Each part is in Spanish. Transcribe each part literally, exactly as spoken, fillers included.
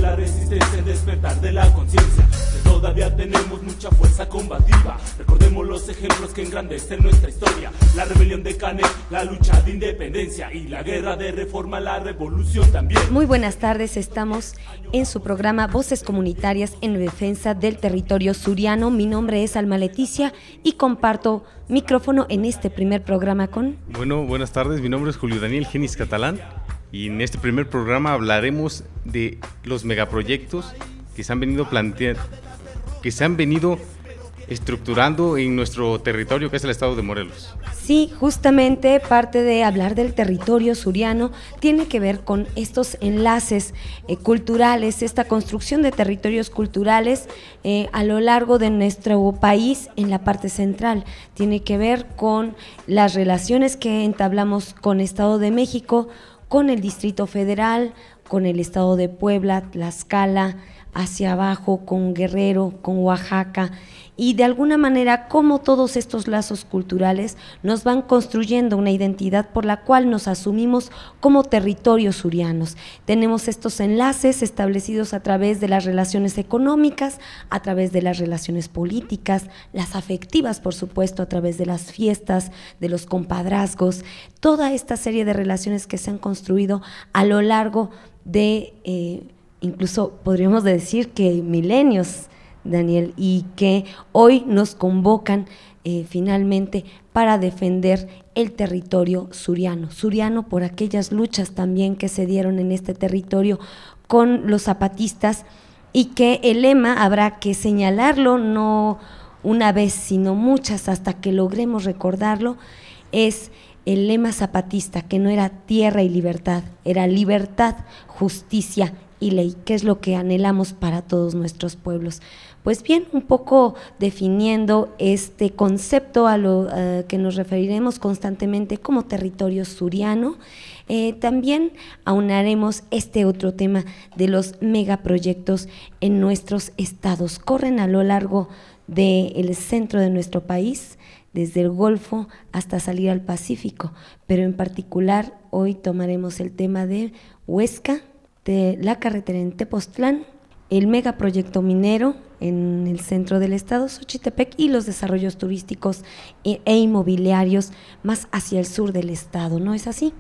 la resistencia, el despertar de la conciencia, que todavía tenemos mucha fuerza combativa. Recordemos los ejemplos que engrandecen nuestra historia: la rebelión de Canek, la lucha de independencia y la guerra de reforma, la revolución también. Muy buenas tardes, estamos en su programa Voces Comunitarias en defensa del territorio suriano. Mi nombre es Alma Leticia y comparto micrófono en este primer programa con... Bueno, buenas tardes, mi nombre es Julio Daniel Genis Catalán y en este primer programa hablaremos de los megaproyectos que se han venido planteando, que se han venido estructurando en nuestro territorio, que es el estado de Morelos. Sí, justamente parte de hablar del territorio suriano tiene que ver con estos enlaces eh, culturales, esta construcción de territorios culturales eh, a lo largo de nuestro país en la parte central. Tiene que ver con las relaciones que entablamos con Estado de México, con el Distrito Federal, con el Estado de Puebla, Tlaxcala, hacia abajo, con Guerrero, con Oaxaca, y de alguna manera cómo todos estos lazos culturales nos van construyendo una identidad por la cual nos asumimos como territorios surianos. Tenemos estos enlaces establecidos a través de las relaciones económicas, a través de las relaciones políticas, las afectivas, por supuesto, a través de las fiestas, de los compadrazgos, toda esta serie de relaciones que se han construido a lo largo de, eh, incluso podríamos decir que milenios, Daniel, y que hoy nos convocan eh, finalmente para defender el territorio suriano, suriano por aquellas luchas también que se dieron en este territorio con los zapatistas, y que el lema habrá que señalarlo no una vez sino muchas hasta que logremos recordarlo. Es el lema zapatista, que no era tierra y libertad, era libertad, justicia y ley, que es lo que anhelamos para todos nuestros pueblos. Pues bien, un poco definiendo este concepto a lo uh, que nos referiremos constantemente como territorio suriano, eh, también aunaremos este otro tema de los megaproyectos en nuestros estados. Corren a lo largo del centro de nuestro país, desde el Golfo hasta salir al Pacífico, pero en particular hoy tomaremos el tema de Huesca, de la carretera en Tepoztlán, el megaproyecto minero en el centro del estado, Xochitepec, y los desarrollos turísticos e, e inmobiliarios más hacia el sur del estado, ¿no es así?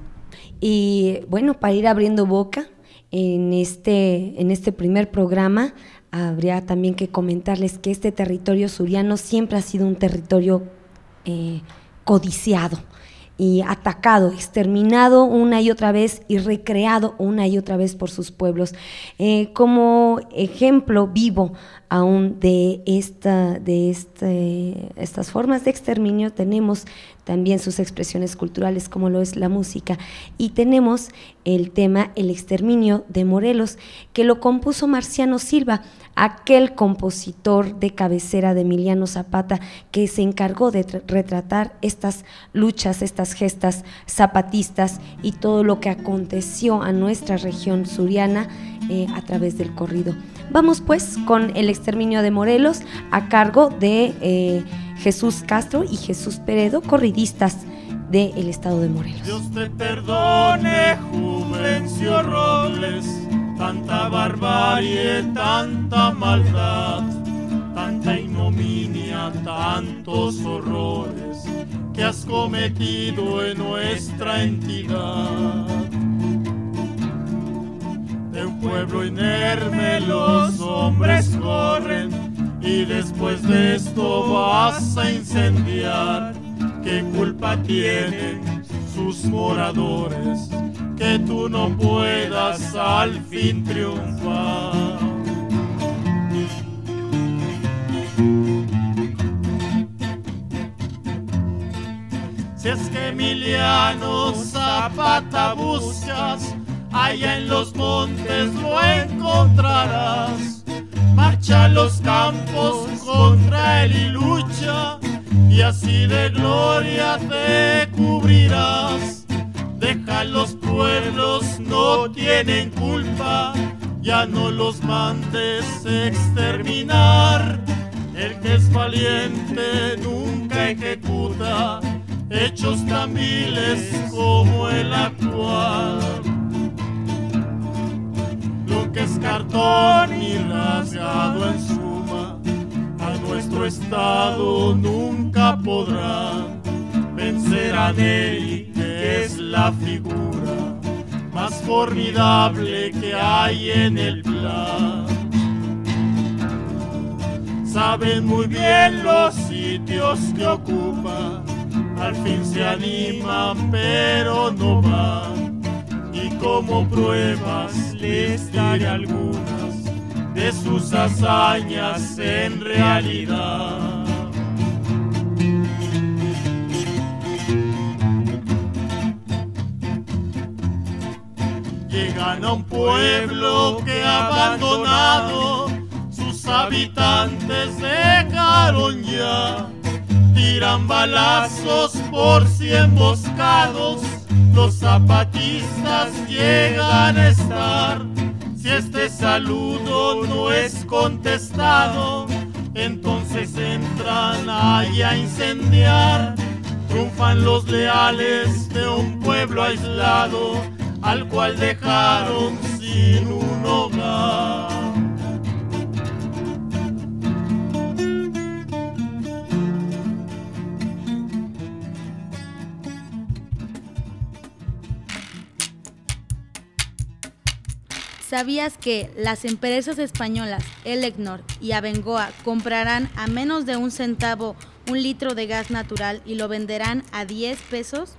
Y bueno, para ir abriendo boca en este, en este primer programa, habría también que comentarles que este territorio suriano siempre ha sido un territorio eh, codiciado y atacado, exterminado una y otra vez y recreado una y otra vez por sus pueblos. Eh, como ejemplo vivo aún de, esta, de este, estas formas de exterminio tenemos también sus expresiones culturales, como lo es la música, y tenemos el tema El exterminio de Morelos, que lo compuso Marciano Silva, aquel compositor de cabecera de Emiliano Zapata, que se encargó de retratar estas luchas, estas gestas zapatistas y todo lo que aconteció a nuestra región suriana eh, a través del corrido. Vamos pues con El exterminio de Morelos, a cargo de eh, Jesús Castro y Jesús Peredo, corridistas del estado de Morelos. Dios te perdone, Juvencio Robles, tanta barbarie, tanta maldad, tanta ignominia, tantos horrores que has cometido en nuestra entidad. De un pueblo inerme los hombres corren, y después de esto vas a incendiar. ¿Qué culpa tienen sus moradores que tú no puedas al fin triunfar? Si es que Emiliano Zapata buscas, allá en los montes lo encontrarás. Marcha a los campos contra él y lucha, y así de gloria te cubrirás. Deja los pueblos, no tienen culpa, ya no los mandes exterminar. El que es valiente nunca ejecuta hechos tan viles como el actual. Lo que es es cartón ni rasgado en suma, a nuestro estado nunca podrá vencer a Nelly, que es la figura más formidable que hay en el plan. Saben muy bien los sitios que ocupa, al fin se animan pero no van, y como pruebas les daré algunas de sus hazañas en realidad. Llegan a un pueblo que abandonado sus habitantes dejaron ya, tiran balazos por si emboscados los zapatistas llegan a estar. Si este saludo no es contestado, entonces entran ahí a incendiar. Triunfan los leales de un pueblo aislado, al cual dejaron sin un hogar. ¿Sabías que las empresas españolas Elecnor y Abengoa comprarán a menos de un centavo un litro de gas natural y lo venderán a diez pesos?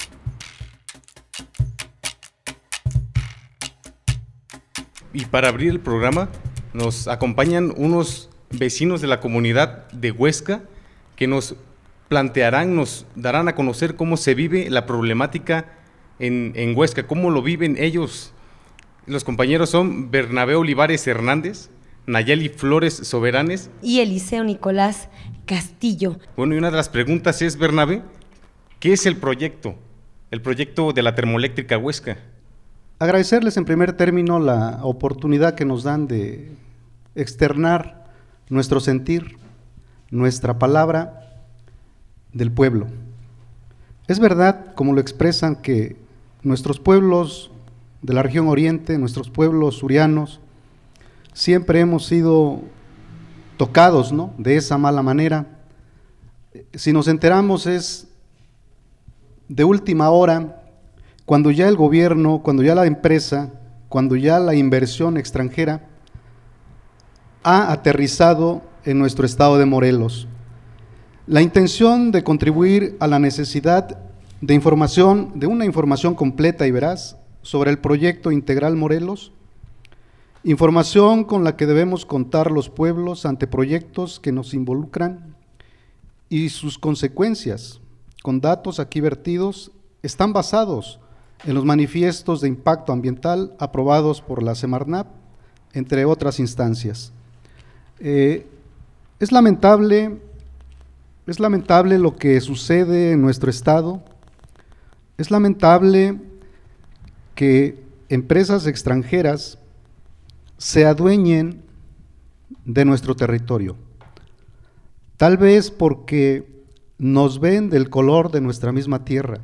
Y para abrir el programa nos acompañan unos vecinos de la comunidad de Huesca que nos plantearán, nos darán a conocer cómo se vive la problemática en, en Huesca, cómo lo viven ellos. Los compañeros son Bernabé Olivares Hernández, Nayeli Flores Soberanes y Eliseo Nicolás Castillo. Bueno, y una de las preguntas es, Bernabé, ¿qué es el proyecto? El proyecto de la termoeléctrica Huesca. Agradecerles en primer término la oportunidad que nos dan de externar nuestro sentir, nuestra palabra del pueblo. Es verdad, como lo expresan, que nuestros pueblos de la región oriente, nuestros pueblos surianos, siempre hemos sido tocados, ¿no?, de esa mala manera. Si nos enteramos es de última hora, cuando ya el gobierno, cuando ya la empresa, cuando ya la inversión extranjera ha aterrizado en nuestro estado de Morelos. La intención de contribuir a la necesidad de información, de una información completa y veraz sobre el proyecto integral Morelos, información con la que debemos contar los pueblos ante proyectos que nos involucran y sus consecuencias, con datos aquí vertidos, están basados en los manifiestos de impacto ambiental aprobados por la Semarnat, entre otras instancias. Eh, es lamentable, es lamentable lo que sucede en nuestro estado, es lamentable que empresas extranjeras se adueñen de nuestro territorio, tal vez porque nos ven del color de nuestra misma tierra,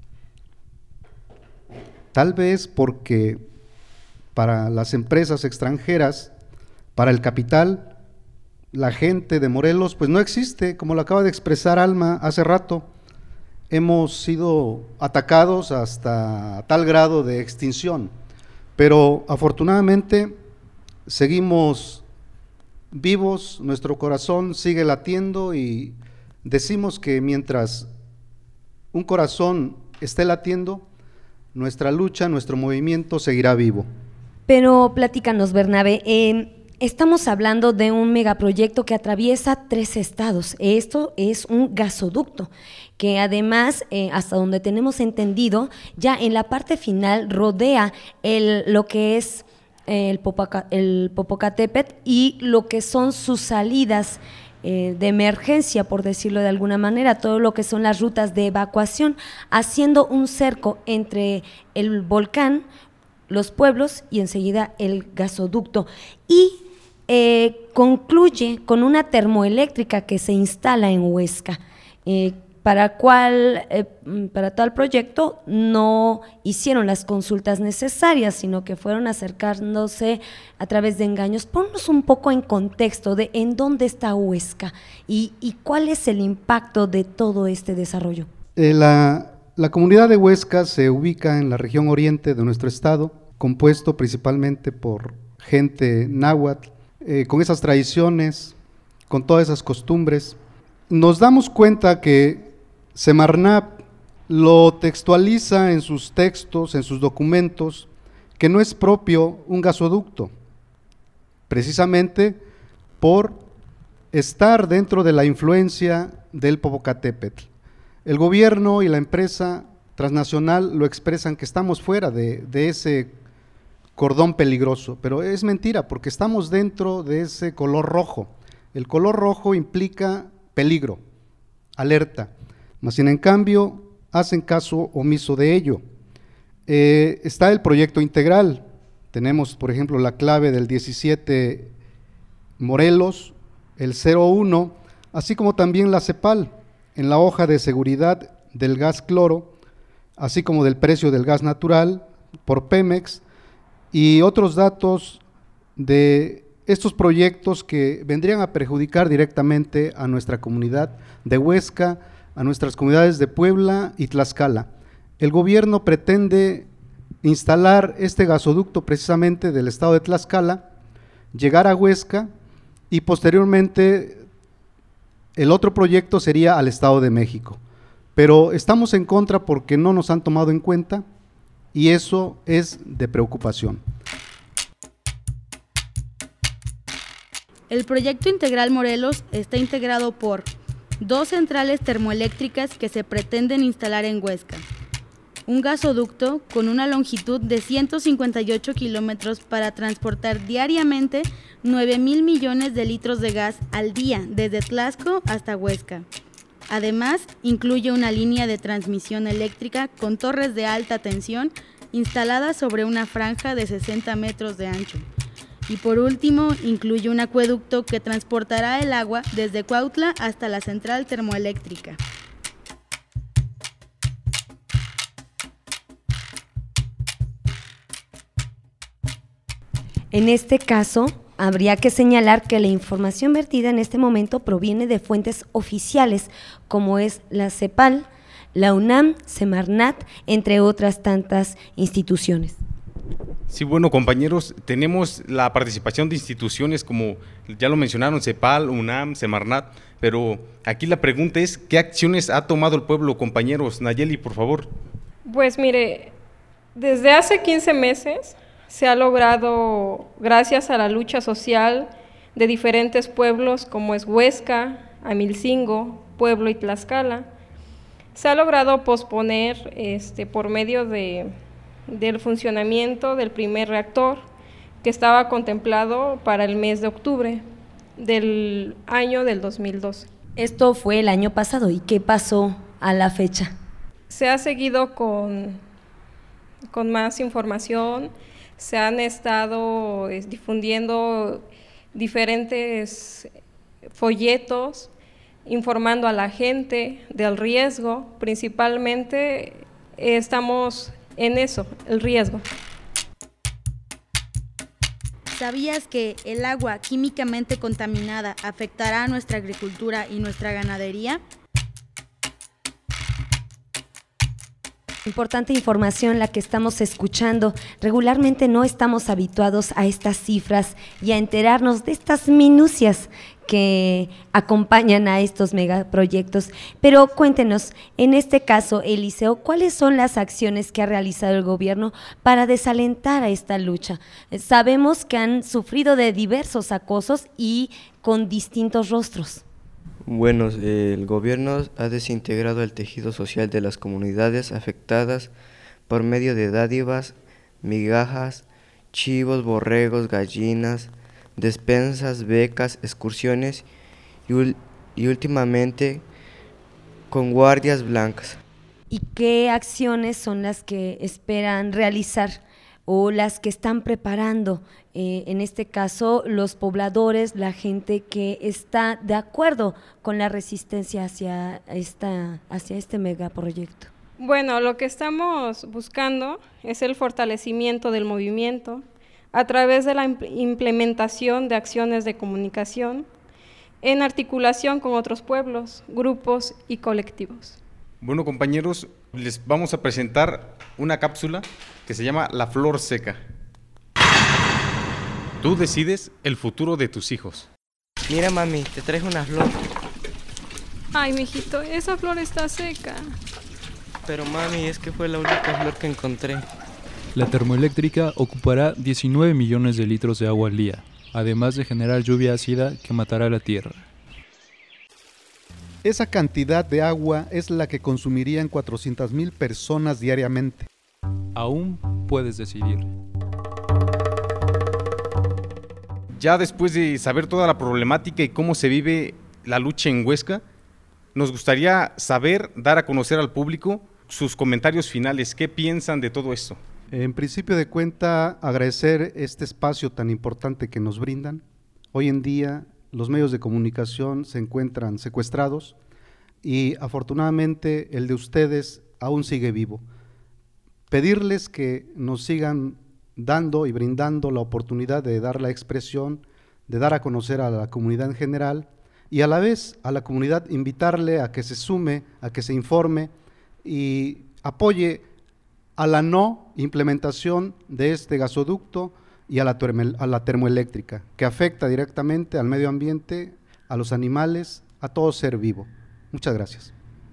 tal vez porque para las empresas extranjeras, para el capital, la gente de Morelos pues no existe, como lo acaba de expresar Alma hace rato. Hemos sido atacados hasta tal grado de extinción, pero afortunadamente seguimos vivos, nuestro corazón sigue latiendo y decimos que mientras un corazón esté latiendo, nuestra lucha, nuestro movimiento seguirá vivo. Pero platícanos, Bernabé, eh, estamos hablando de un megaproyecto que atraviesa tres estados. Esto es un gasoducto que además, eh, hasta donde tenemos entendido, ya en la parte final rodea el, lo que es el, Popoca, el Popocatépetl y lo que son sus salidas eh, de emergencia, por decirlo de alguna manera, todo lo que son las rutas de evacuación, haciendo un cerco entre el volcán, los pueblos y enseguida el gasoducto. Y eh, concluye con una termoeléctrica que se instala en Huesca. Eh, para cual, eh, para tal proyecto no hicieron las consultas necesarias, sino que fueron acercándose a través de engaños. Ponnos un poco en contexto de en dónde está Huesca y, y cuál es el impacto de todo este desarrollo. Eh, la, la comunidad de Huesca se ubica en la región oriente de nuestro estado, compuesto principalmente por gente náhuatl, eh, con esas tradiciones, con todas esas costumbres. Nos damos cuenta que Semarnat lo textualiza en sus textos, en sus documentos, que no es propio un gasoducto, precisamente por estar dentro de la influencia del Popocatépetl. El gobierno y la empresa transnacional lo expresan que estamos fuera de, de ese cordón peligroso, pero es mentira porque estamos dentro de ese color rojo. El color rojo implica peligro, alerta, mas sin en cambio hacen caso omiso de ello. Eh, está el proyecto integral, tenemos por ejemplo la clave del diecisiete Morelos, el cero uno, así como también la CEPAL, en la hoja de seguridad del gas cloro, así como del precio del gas natural por Pemex y otros datos de estos proyectos que vendrían a perjudicar directamente a nuestra comunidad de Huesca, a nuestras comunidades de Puebla y Tlaxcala. El gobierno pretende instalar este gasoducto precisamente del estado de Tlaxcala, llegar a Huesca y posteriormente el otro proyecto sería al Estado de México. Pero estamos en contra porque no nos han tomado en cuenta y eso es de preocupación. El proyecto integral Morelos está integrado por dos centrales termoeléctricas que se pretenden instalar en Huesca, un gasoducto con una longitud de ciento cincuenta y ocho kilómetros para transportar diariamente nueve mil millones de litros de gas al día desde Tlaxco hasta Huesca. Además, incluye una línea de transmisión eléctrica con torres de alta tensión instaladas sobre una franja de sesenta metros de ancho. Y por último, incluye un acueducto que transportará el agua desde Cuautla hasta la central termoeléctrica. En este caso, habría que señalar que la información vertida en este momento proviene de fuentes oficiales, como es la CEPAL, la UNAM, Semarnat, entre otras tantas instituciones. Sí, bueno, compañeros, tenemos la participación de instituciones como ya lo mencionaron, CEPAL, UNAM, Semarnat, pero aquí la pregunta es, ¿qué acciones ha tomado el pueblo, compañeros? Nayeli, por favor. Pues mire, desde hace quince meses se ha logrado, gracias a la lucha social de diferentes pueblos como es Huesca, Amilcingo, Pueblo y Tlaxcala, se ha logrado posponer este, por medio de del funcionamiento del primer reactor que estaba contemplado para el mes de octubre del año del dos mil doce. Esto fue el año pasado, ¿y qué pasó a la fecha? Se ha seguido con, con más información, se han estado es, difundiendo diferentes folletos, informando a la gente del riesgo, principalmente eh, estamos en eso, el riesgo. ¿Sabías que el agua químicamente contaminada afectará a nuestra agricultura y nuestra ganadería? Importante información la que estamos escuchando. Regularmente no estamos habituados a estas cifras y a enterarnos de estas minucias que acompañan a estos megaproyectos. Pero cuéntenos, en este caso, Eliseo, ¿cuáles son las acciones que ha realizado el gobierno para desalentar a esta lucha? Sabemos que han sufrido de diversos acosos y con distintos rostros. Bueno, el gobierno ha desintegrado el tejido social de las comunidades afectadas por medio de dádivas, migajas, chivos, borregos, gallinas, despensas, becas, excursiones y, y últimamente con guardias blancas. ¿Y qué acciones son las que esperan realizar o las que están preparando, eh, en este caso los pobladores, la gente que está de acuerdo con la resistencia hacia, esta, hacia este megaproyecto? Bueno, lo que estamos buscando es el fortalecimiento del movimiento a través de la implementación de acciones de comunicación en articulación con otros pueblos, grupos y colectivos. Bueno, compañeros, les vamos a presentar una cápsula que se llama La Flor Seca. Tú decides el futuro de tus hijos. Mira, mami, te traje una flor. Ay, mijito, esa flor está seca. Pero mami, es que fue la única flor que encontré. La termoeléctrica ocupará diecinueve millones de litros de agua al día, además de generar lluvia ácida que matará la tierra. Esa cantidad de agua es la que consumirían cuatrocientas mil personas diariamente. Aún puedes decidir. Ya después de saber toda la problemática y cómo se vive la lucha en Huesca, nos gustaría saber, dar a conocer al público sus comentarios finales. ¿Qué piensan de todo esto? En principio de cuenta, agradecer este espacio tan importante que nos brindan. Hoy en día los medios de comunicación se encuentran secuestrados y afortunadamente el de ustedes aún sigue vivo. Pedirles que nos sigan dando y brindando la oportunidad de dar la expresión, de dar a conocer a la comunidad en general y a la vez a la comunidad invitarle a que se sume, a que se informe y apoye a la no implementación de este gasoducto y a la, a la termoeléctrica, que afecta directamente al medio ambiente, a los animales, a todo ser vivo. Muchas gracias.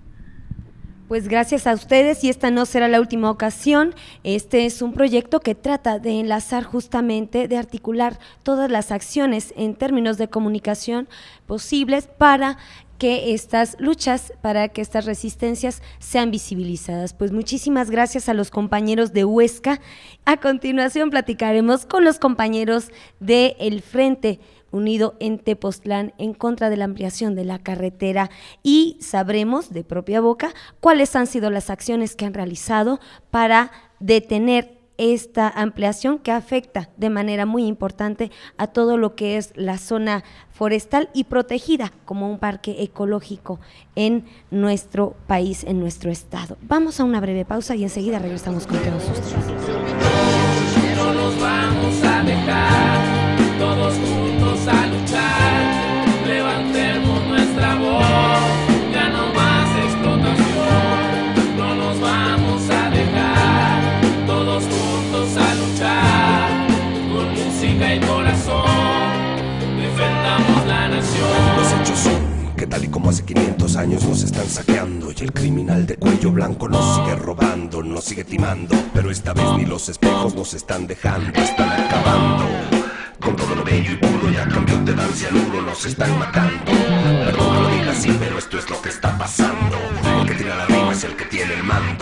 Pues gracias a ustedes, y esta no será la última ocasión. Este es un proyecto que trata de enlazar justamente, de articular todas las acciones en términos de comunicación posibles para que estas luchas, para que estas resistencias sean visibilizadas. Pues muchísimas gracias a los compañeros de Huesca. A continuación platicaremos con los compañeros del Frente Unido en Tepoztlán en contra de la ampliación de la carretera y sabremos de propia boca cuáles han sido las acciones que han realizado para detener esta ampliación que afecta de manera muy importante a todo lo que es la zona forestal y protegida como un parque ecológico en nuestro país, en nuestro estado. Vamos a una breve pausa y enseguida regresamos con todos ustedes. No nos vamos a dejar, todos juntos a luchar, levantemos nuestra voz, ya no más explotación, no nos vamos a dejar, todos juntos a luchar, con música y corazón, defendamos la nación. Los hechos son que tal y como hace quinientos años nos están saqueando y el criminal de cuello blanco nos sigue robando, nos sigue timando, pero esta vez ni los espejos nos están dejando, están acabando con todo lo bello y puro y a cambio de dan cianuro nos están matando. Perdón que lo diga así, pero esto es lo que está pasando, el que tira la rima es el que tiene el mando.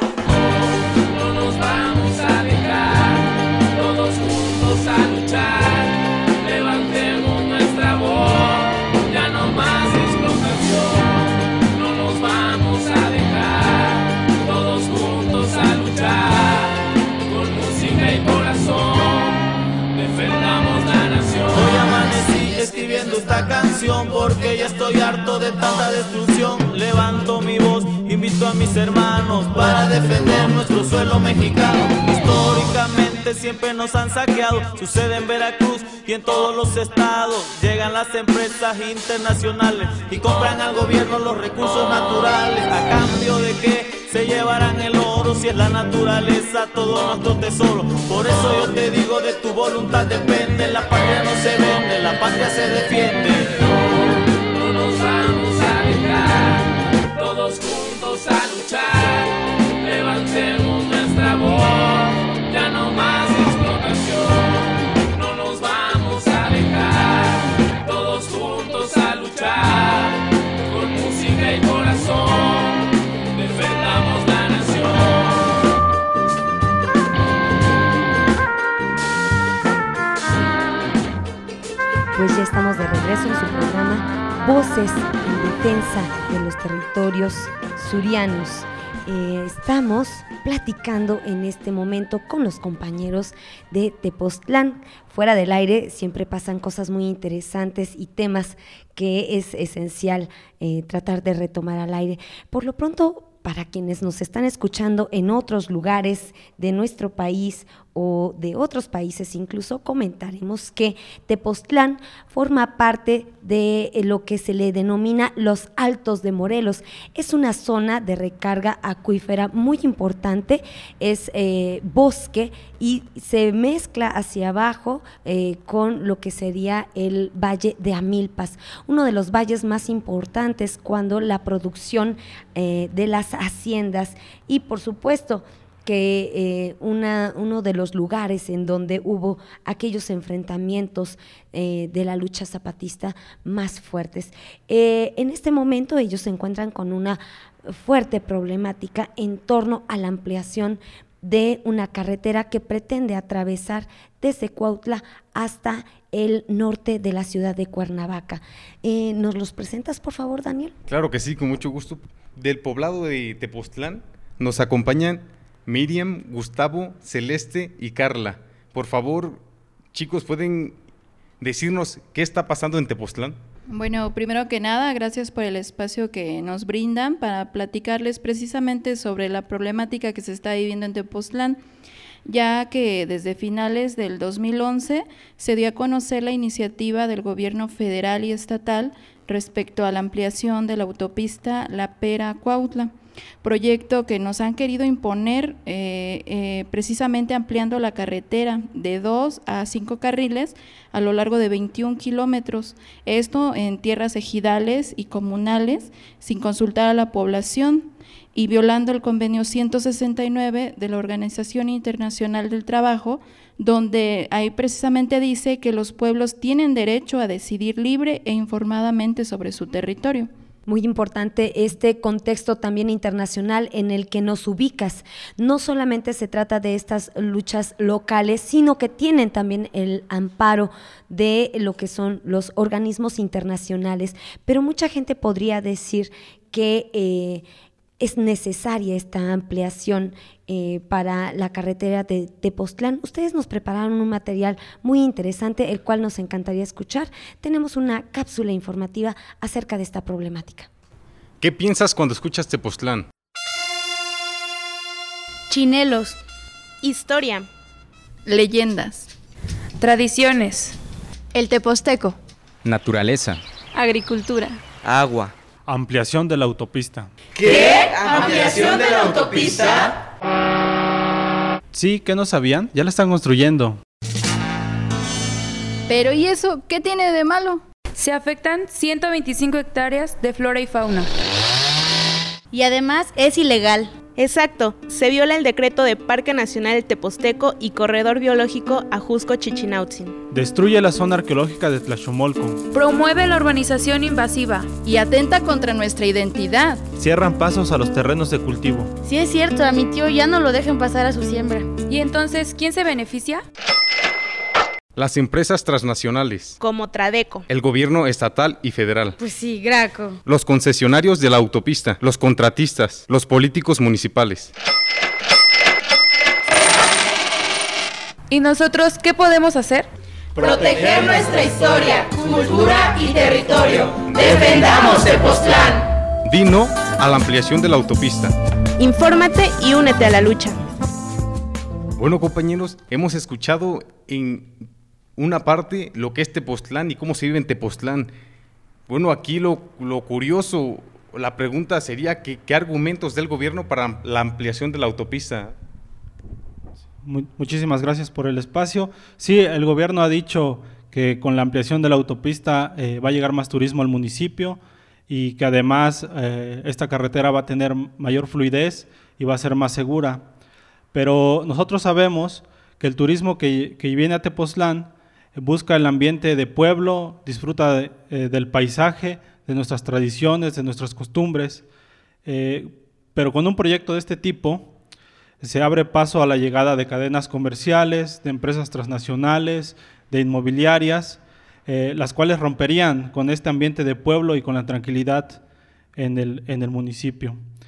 No nos vamos a dejar, todos juntos a luchar, levantemos nuestra voz, ya no más explotación, no nos vamos a dejar, todos juntos a luchar, con música y corazón, defendamos la nación. Hoy amanecí escribiendo esta canción porque ya estoy harto de tanta destrucción, levanto mi voz, invito a mis hermanos para defender nuestro suelo mexicano. Históricamente siempre nos han saqueado, sucede en Veracruz y en todos los estados. Llegan las empresas internacionales y compran al gobierno los recursos naturales. ¿A cambio de qué se llevarán el oro si es la naturaleza todo nuestro tesoro? Por eso yo te digo, de tu voluntad depende, la patria no se vende, la patria se defiende. No, no nos vamos a dejar, todos juntos a luchar, levantemos nuestra voz, ya no más explotación, no nos vamos a dejar, todos juntos a luchar, con música y corazón, defendamos la nación. Pues ya estamos de regreso en su programa Voces en Defensa de los Territorios Surianos. Eh, estamos platicando en este momento con los compañeros de Tepoztlán. Fuera del aire siempre pasan cosas muy interesantes y temas que es esencial eh, tratar de retomar al aire. Por lo pronto, para quienes nos están escuchando en otros lugares de nuestro país o de otros países, incluso comentaremos que Tepoztlán forma parte de lo que se le denomina los Altos de Morelos. Es una zona de recarga acuífera muy importante, es eh, bosque y se mezcla hacia abajo eh, con lo que sería el Valle de Amilpas, uno de los valles más importantes cuando la producción eh, de las haciendas y por supuesto que eh, una, uno de los lugares en donde hubo aquellos enfrentamientos eh, de la lucha zapatista más fuertes. Eh, en este momento ellos se encuentran con una fuerte problemática en torno a la ampliación de una carretera que pretende atravesar desde Cuautla hasta el norte de la ciudad de Cuernavaca. Eh, ¿Nos los presentas, por favor, Daniel? Claro que sí, con mucho gusto. Del poblado de Tepoztlán nos acompañan Miriam, Gustavo, Celeste y Carla. Por favor, chicos, ¿pueden decirnos qué está pasando en Tepoztlán? Bueno, primero que nada, gracias por el espacio que nos brindan para platicarles precisamente sobre la problemática que se está viviendo en Tepoztlán, ya que desde finales del dos mil once se dio a conocer la iniciativa del gobierno federal y estatal respecto a la ampliación de la autopista La Pera-Cuautla, proyecto que nos han querido imponer eh, eh, precisamente ampliando la carretera de dos a cinco carriles a lo largo de veintiún kilómetros, esto en tierras ejidales y comunales sin consultar a la población y violando el convenio ciento sesenta y nueve de la Organización Internacional del Trabajo, donde ahí precisamente dice que los pueblos tienen derecho a decidir libre e informadamente sobre su territorio. Muy importante este contexto también internacional en el que nos ubicas. No solamente se trata de estas luchas locales, sino que tienen también el amparo de lo que son los organismos internacionales. Pero mucha gente podría decir que eh, es necesaria esta ampliación eh, para la carretera de Tepoztlán. Ustedes nos prepararon un material muy interesante, el cual nos encantaría escuchar. Tenemos una cápsula informativa acerca de esta problemática. ¿Qué piensas cuando escuchas Tepoztlán? Chinelos. Historia. Leyendas. Tradiciones. El teposteco. Naturaleza. Agricultura. Agua. Ampliación de la autopista. ¿Qué? ¿Ampliación de la autopista? Sí, ¿qué no sabían? Ya la están construyendo. Pero ¿y eso? ¿Qué tiene de malo? Se afectan ciento veinticinco hectáreas de flora y fauna. Y además es ilegal. Exacto, se viola el decreto de Parque Nacional del Teposteco y Corredor Biológico Ajusco-Chichinautzin. Destruye la zona arqueológica de Tlachomolco. Promueve la urbanización invasiva. Y atenta contra nuestra identidad. Cierran pasos a los terrenos de cultivo. Sí es cierto, a mi tío ya no lo dejen pasar a su siembra. ¿Y entonces quién se beneficia? Las empresas transnacionales. Como Tradeco. El gobierno estatal y federal. Pues sí, Graco. Los concesionarios de la autopista, los contratistas, los políticos municipales. ¿Y nosotros qué podemos hacer? Proteger nuestra historia, cultura y territorio. ¡Defendamos Tepoztlán! Di no a la ampliación de la autopista. Infórmate y únete a la lucha. Bueno, compañeros, hemos escuchado en una parte lo que es Tepoztlán y cómo se vive en Tepoztlán. Bueno, aquí lo, lo curioso, la pregunta sería que, ¿qué argumentos del gobierno para la ampliación de la autopista? Muchísimas gracias por el espacio. Sí, el gobierno ha dicho que con la ampliación de la autopista eh, va a llegar más turismo al municipio y que además eh, esta carretera va a tener mayor fluidez y va a ser más segura. Pero nosotros sabemos que el turismo que, que viene a Tepoztlán busca el ambiente de pueblo, disfruta de, eh, del paisaje, de nuestras tradiciones, de nuestras costumbres, eh, pero con un proyecto de este tipo se abre paso a la llegada de cadenas comerciales, de empresas transnacionales, de inmobiliarias, eh, las cuales romperían con este ambiente de pueblo y con la tranquilidad en el, en el municipio.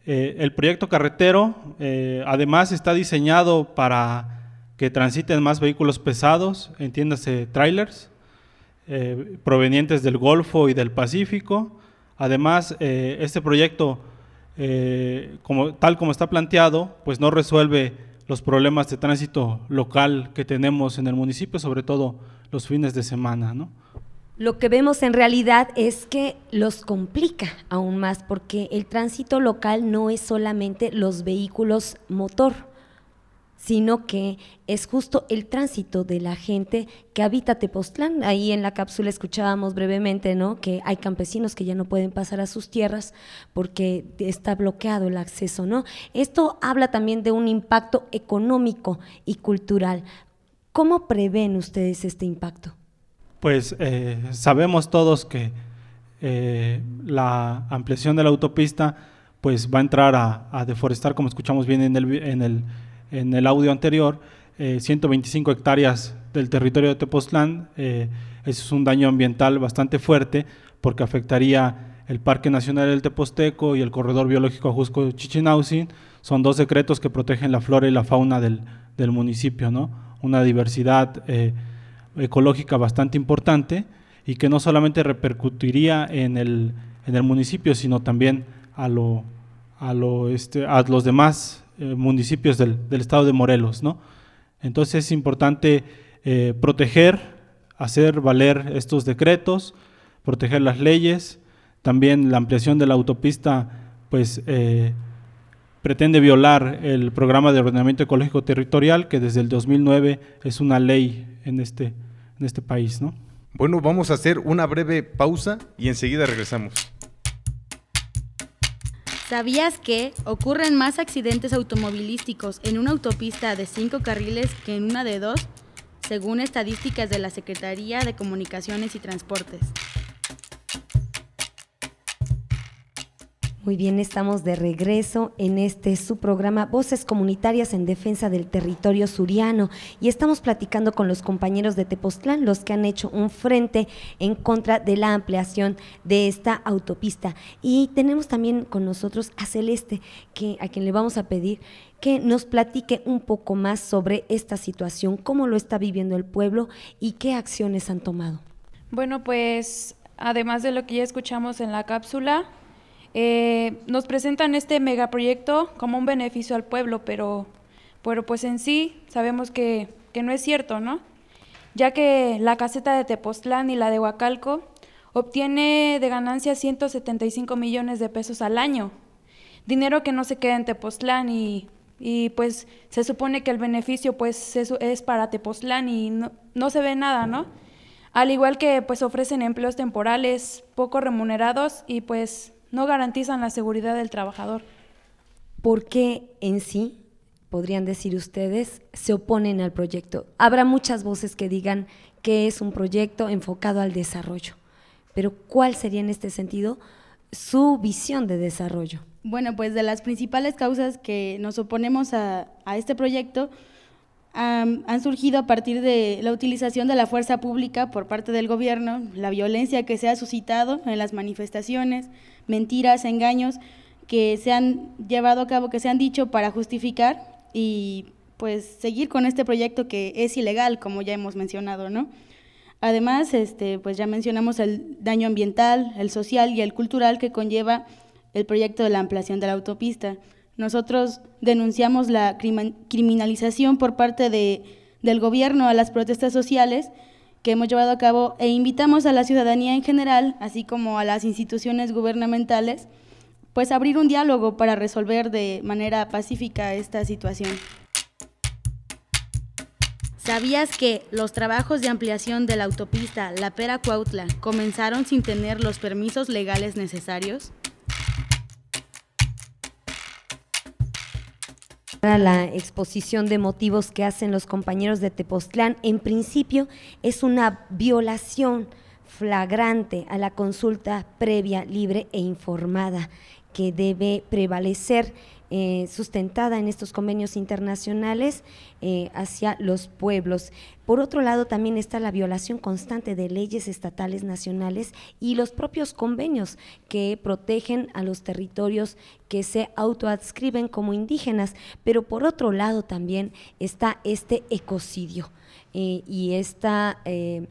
Eh, el proyecto carretero eh, además está diseñado para que transiten más vehículos pesados, entiéndase trailers, eh, provenientes del Golfo y del Pacífico. Además, eh, este proyecto, eh, como, tal como está planteado, pues no resuelve los problemas de tránsito local que tenemos en el municipio, sobre todo los fines de semana, ¿no? Lo que vemos en realidad es que los complica aún más, porque el tránsito local no es solamente los vehículos motor, sino que es justo el tránsito de la gente que habita Tepoztlán. Ahí en la cápsula escuchábamos brevemente, ¿no?, que hay campesinos que ya no pueden pasar a sus tierras porque está bloqueado el acceso, ¿no? Esto habla también de un impacto económico y cultural. ¿Cómo prevén ustedes este impacto? Pues eh, sabemos todos que eh, la ampliación de la autopista pues va a entrar a, a deforestar, como escuchamos bien en el, en el, en el audio anterior, eh, ciento veinticinco hectáreas del territorio de Tepoztlán. Eh, eso es un daño ambiental bastante fuerte porque afectaría el Parque Nacional del Tepozteco y el Corredor Biológico Ajusco-Chichinautzin. Son dos decretos que protegen la flora y la fauna del, del municipio, ¿no? Una diversidad eh, ecológica bastante importante y que no solamente repercutiría en el, en el municipio, sino también a, lo, a, lo, este, a los demás eh, municipios del, del estado de Morelos, ¿no? Entonces es importante eh, proteger, hacer valer estos decretos, proteger las leyes. También la ampliación de la autopista pues eh, pretende violar el programa de ordenamiento ecológico territorial, que desde el dos mil nueve es una ley en este, en este país, ¿no? Bueno, vamos a hacer una breve pausa y enseguida regresamos. ¿Sabías que ocurren más accidentes automovilísticos en una autopista de cinco carriles que en una de dos, según estadísticas de la Secretaría de Comunicaciones y Transportes? Muy bien, estamos de regreso en este su programa Voces Comunitarias en Defensa del Territorio Suriano y estamos platicando con los compañeros de Tepoztlán, los que han hecho un frente en contra de la ampliación de esta autopista. Y tenemos también con nosotros a Celeste, que, a quien le vamos a pedir que nos platique un poco más sobre esta situación, cómo lo está viviendo el pueblo y qué acciones han tomado. Bueno, pues además de lo que ya escuchamos en la cápsula, Eh, nos presentan este megaproyecto como un beneficio al pueblo, pero, pero pues en sí sabemos que, que no es cierto, ¿no? Ya que la caseta de Tepoztlán y la de Huacalco obtiene de ganancia ciento setenta y cinco millones de pesos al año, dinero que no se queda en Tepoztlán y, y pues se supone que el beneficio pues es, es para Tepoztlán y no, no se ve nada, ¿no? Al igual que pues ofrecen empleos temporales poco remunerados y pues no garantizan la seguridad del trabajador. ¿Por qué en sí, podrían decir ustedes, se oponen al proyecto? Habrá muchas voces que digan que es un proyecto enfocado al desarrollo, pero ¿cuál sería en este sentido su visión de desarrollo? Bueno, pues de las principales causas que nos oponemos a, a este proyecto um, han surgido a partir de la utilización de la fuerza pública por parte del gobierno, la violencia que se ha suscitado en las manifestaciones, mentiras, engaños que se han llevado a cabo, que se han dicho para justificar y pues seguir con este proyecto que es ilegal, como ya hemos mencionado, ¿no? Además, este, pues ya mencionamos el daño ambiental, el social y el cultural que conlleva el proyecto de la ampliación de la autopista. Nosotros denunciamos la criminalización por parte de, del gobierno a las protestas sociales que hemos llevado a cabo e invitamos a la ciudadanía en general, así como a las instituciones gubernamentales, pues a abrir un diálogo para resolver de manera pacífica esta situación. ¿Sabías que los trabajos de ampliación de la autopista La Pera-Cuautla comenzaron sin tener los permisos legales necesarios? La exposición de motivos que hacen los compañeros de Tepoztlán, en principio, es una violación flagrante a la consulta previa, libre e informada que debe prevalecer eh, sustentada en estos convenios internacionales eh, hacia los pueblos. Por otro lado, también está la violación constante de leyes estatales, nacionales y los propios convenios que protegen a los territorios que se autoadscriben como indígenas, pero por otro lado también está este ecocidio eh, y esta eh,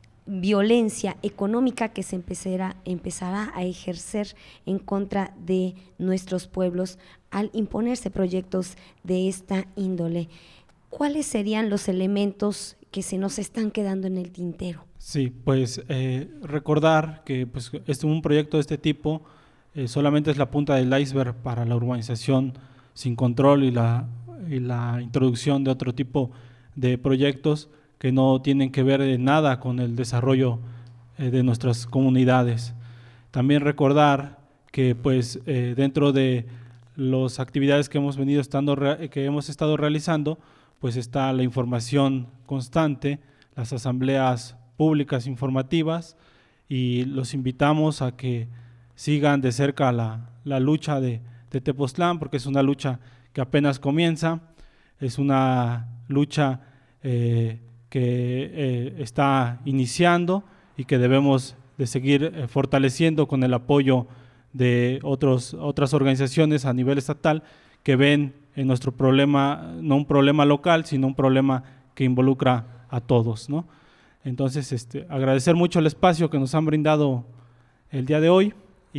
violencia económica que se empezará, empezará a ejercer en contra de nuestros pueblos al imponerse proyectos de esta índole. ¿Cuáles serían los elementos que se nos están quedando en el tintero? Sí, pues eh, recordar que pues, este, un proyecto de este tipo eh, solamente es la punta del iceberg para la urbanización sin control y la, y la introducción de otro tipo de proyectos que no tienen que ver de nada con el desarrollo eh, de nuestras comunidades. También recordar que pues eh, dentro de las actividades que hemos venido estando que hemos estado realizando, pues está la información constante, las asambleas públicas informativas, y los invitamos a que sigan de cerca la, la lucha de, de Tepoztlán, porque es una lucha que apenas comienza, es una lucha eh, que eh, está iniciando y que debemos de seguir eh, fortaleciendo con el apoyo de otros, otras organizaciones a nivel estatal que ven en nuestro problema, no un problema local, sino un problema que involucra a todos, ¿no? Entonces, este, agradecer mucho el espacio que nos han brindado el día de hoy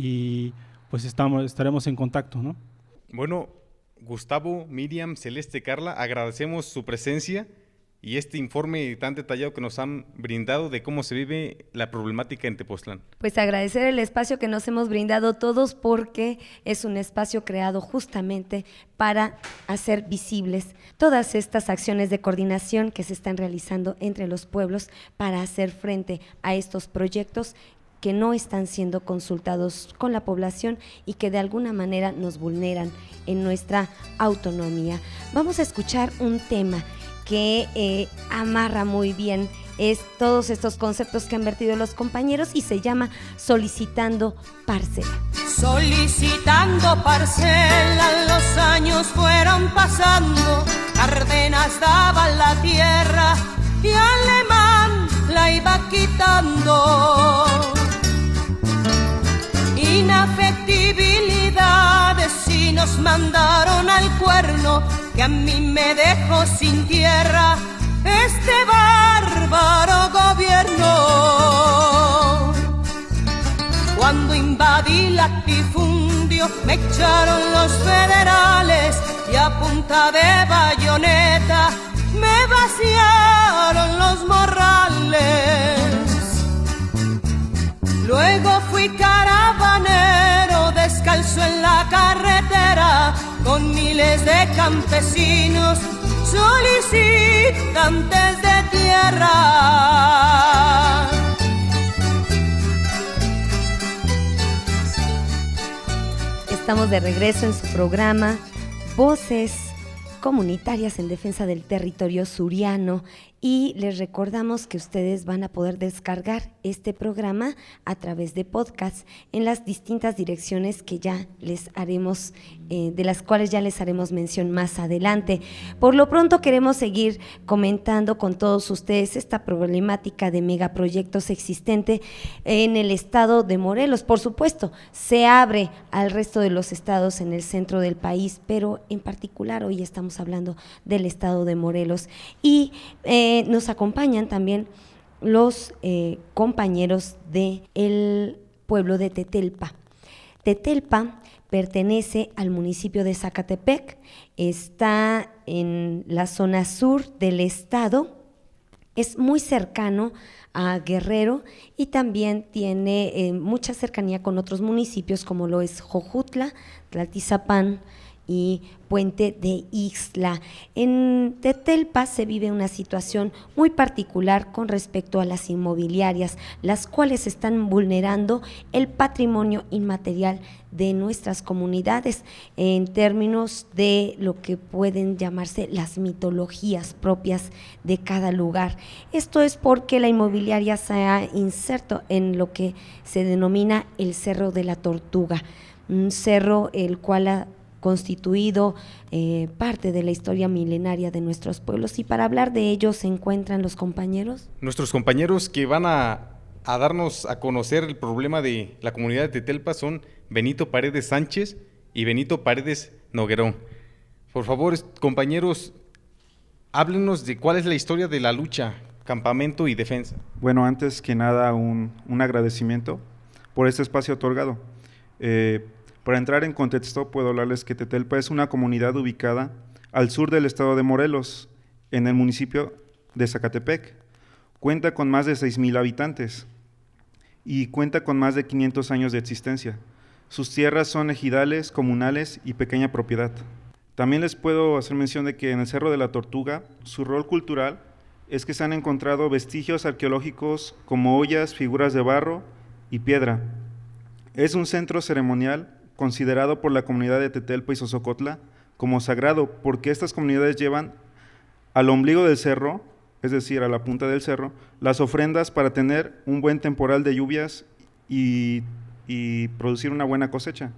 y pues estamos, estaremos en contacto, ¿no? Bueno, Gustavo, Miriam, Celeste, Carla, agradecemos su presencia y este informe tan detallado que nos han brindado de cómo se vive la problemática en Tepoztlán. Pues agradecer el espacio que nos hemos brindado todos, porque es un espacio creado justamente para hacer visibles todas estas acciones de coordinación que se están realizando entre los pueblos para hacer frente a estos proyectos que no están siendo consultados con la población y que de alguna manera nos vulneran en nuestra autonomía. Vamos a escuchar un tema que eh, amarra muy bien es todos estos conceptos que han vertido los compañeros y se llama Solicitando Parcela. Solicitando parcela, los años fueron pasando, Cárdenas daba la tierra y Alemán la iba quitando. Inafectibilidades y nos mandaron al cuerno, que a mí me dejó sin tierra este bárbaro gobierno. Cuando invadí latifundio me echaron los federales y a punta de bayoneta me vaciaron los morrales. Luego fui caravanero descalzo en la carretera con miles de campesinos solicitantes de tierra. Estamos de regreso en su programa Voces Comunitarias en Defensa del Territorio Suriano y les recordamos que ustedes van a poder descargar este programa a través de podcast en las distintas direcciones que ya les haremos, eh, de las cuales ya les haremos mención más adelante. Por lo pronto queremos seguir comentando con todos ustedes esta problemática de megaproyectos existente en el estado de Morelos. Por supuesto, se abre al resto de los estados en el centro del país, pero en particular hoy estamos hablando del estado de Morelos y eh, nos acompañan también los eh, compañeros del pueblo de Tetelpa. Tetelpa pertenece al municipio de Zacatepec, está en la zona sur del estado, es muy cercano a Guerrero y también tiene eh, mucha cercanía con otros municipios como lo es Jojutla, Tlaltizapán y Puente de Ixtla. En Tetelpa se vive una situación muy particular con respecto a las inmobiliarias, las cuales están vulnerando el patrimonio inmaterial de nuestras comunidades en términos de lo que pueden llamarse las mitologías propias de cada lugar. Esto es porque la inmobiliaria se ha inserto en lo que se denomina el Cerro de la Tortuga, un cerro el cual ha constituido eh, parte de la historia milenaria de nuestros pueblos. Y para hablar de ello se encuentran los compañeros. Nuestros compañeros que van a, a darnos a conocer el problema de la comunidad de Tetelpa son Benito Paredes Sánchez y Benito Paredes Noguerón. Por favor, compañeros, háblenos de cuál es la historia de la lucha, campamento y defensa. Bueno, antes que nada, un, un agradecimiento por este espacio otorgado. Eh, para entrar en contexto, puedo hablarles que Tetelpa es una comunidad ubicada al sur del estado de Morelos, en el municipio de Zacatepec. Cuenta con más de seis mil habitantes y cuenta con más de quinientos años de existencia. Sus tierras son ejidales, comunales y pequeña propiedad. También les puedo hacer mención de que en el Cerro de la Tortuga, su rol cultural es que se han encontrado vestigios arqueológicos como ollas, figuras de barro y piedra. Es un centro ceremonial considerado por la comunidad de Tetelpa y Sosocotla como sagrado, porque estas comunidades llevan al ombligo del cerro, es decir, a la punta del cerro, las ofrendas para tener un buen temporal de lluvias y, y producir una buena cosecha.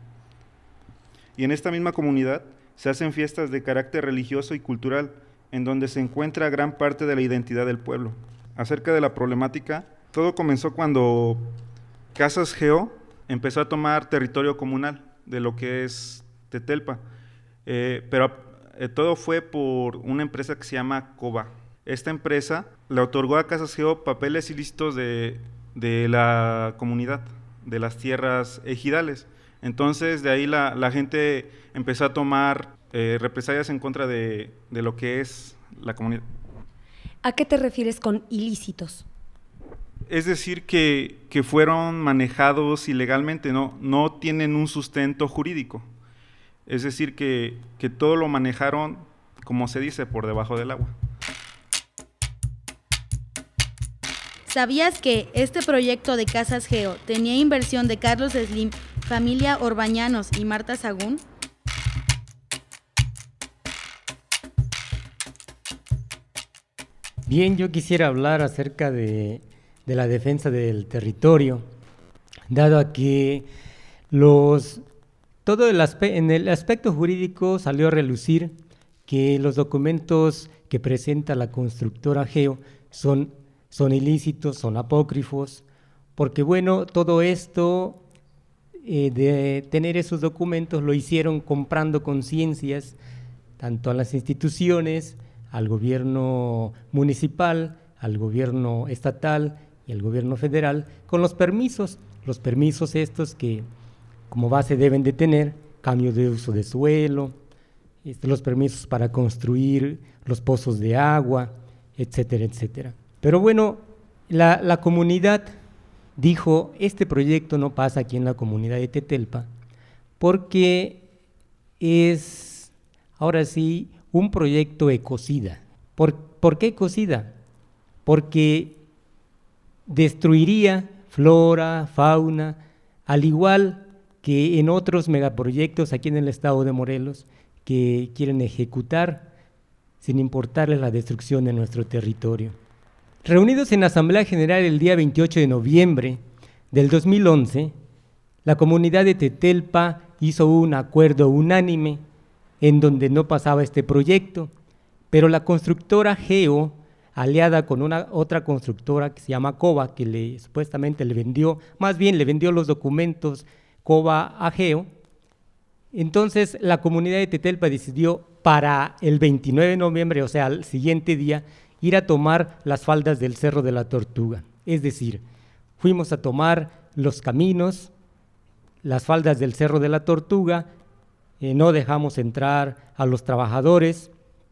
Y en esta misma comunidad se hacen fiestas de carácter religioso y cultural, en donde se encuentra gran parte de la identidad del pueblo. Acerca de la problemática, todo comenzó cuando Casas Geo empezó a tomar territorio comunal de lo que es Tetelpa, eh, pero eh, todo fue por una empresa que se llama Coba. Esta empresa le otorgó a Casas Geo papeles ilícitos de, de la comunidad, de las tierras ejidales. Entonces, de ahí la, la gente empezó a tomar eh, represalias en contra de, de lo que es la comunidad. ¿A qué te refieres con ilícitos? Es decir, que, que fueron manejados ilegalmente, no, no tienen un sustento jurídico. Es decir, que, que todo lo manejaron, como se dice, por debajo del agua. ¿Sabías que este proyecto de Casas Geo tenía inversión de Carlos Slim, familia Orbañanos y Marta Sagún? Bien, yo quisiera hablar acerca de, de la defensa del territorio, dado a que los, todo el aspe, en el aspecto jurídico salió a relucir que los documentos que presenta la constructora Geo son, son ilícitos, son apócrifos, porque bueno, todo esto eh, de tener esos documentos lo hicieron comprando conciencias tanto a las instituciones, al gobierno municipal, al gobierno estatal y al gobierno federal, con los permisos, los permisos estos que como base deben de tener, cambio de uso de suelo, este, los permisos para construir los pozos de agua, etcétera, etcétera. Pero bueno, la, la comunidad dijo, este proyecto no pasa aquí en la comunidad de Tetelpa, porque es, ahora sí, un proyecto ecocida. ¿Por, ¿Por qué ecocida? Porque destruiría flora, fauna, al igual que en otros megaproyectos aquí en el estado de Morelos que quieren ejecutar sin importarles la destrucción de nuestro territorio. Reunidos en Asamblea General el día veintiocho de noviembre del dos mil once, la comunidad de Tetelpa hizo un acuerdo unánime en donde no pasaba este proyecto, pero la constructora Geo, aliada con una otra constructora que se llama Coba, que le, supuestamente le vendió, más bien le vendió los documentos Coba a Geo, entonces la comunidad de Tetelpa decidió para el veintinueve de noviembre, o sea, al siguiente día, ir a tomar las faldas del Cerro de la Tortuga. Es decir, fuimos a tomar los caminos, las faldas del Cerro de la Tortuga, Eh, no dejamos entrar a los trabajadores,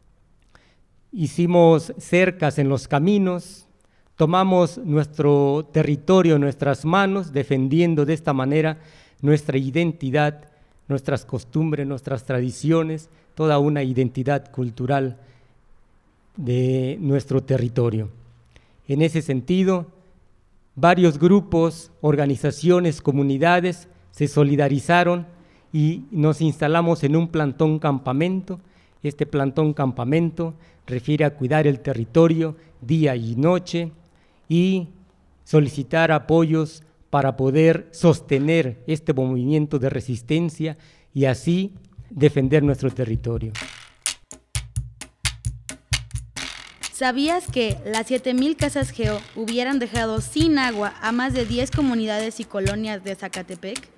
hicimos cercas en los caminos, tomamos nuestro territorio en nuestras manos, defendiendo de esta manera nuestra identidad, nuestras costumbres, nuestras tradiciones, toda una identidad cultural de nuestro territorio. En ese sentido, varios grupos, organizaciones, comunidades se solidarizaron y nos instalamos en un plantón campamento. Este plantón campamento refiere a cuidar el territorio día y noche y solicitar apoyos para poder sostener este movimiento de resistencia y así defender nuestro territorio. ¿Sabías que las siete mil casas Geo hubieran dejado sin agua a más de diez comunidades y colonias de Zacatepec?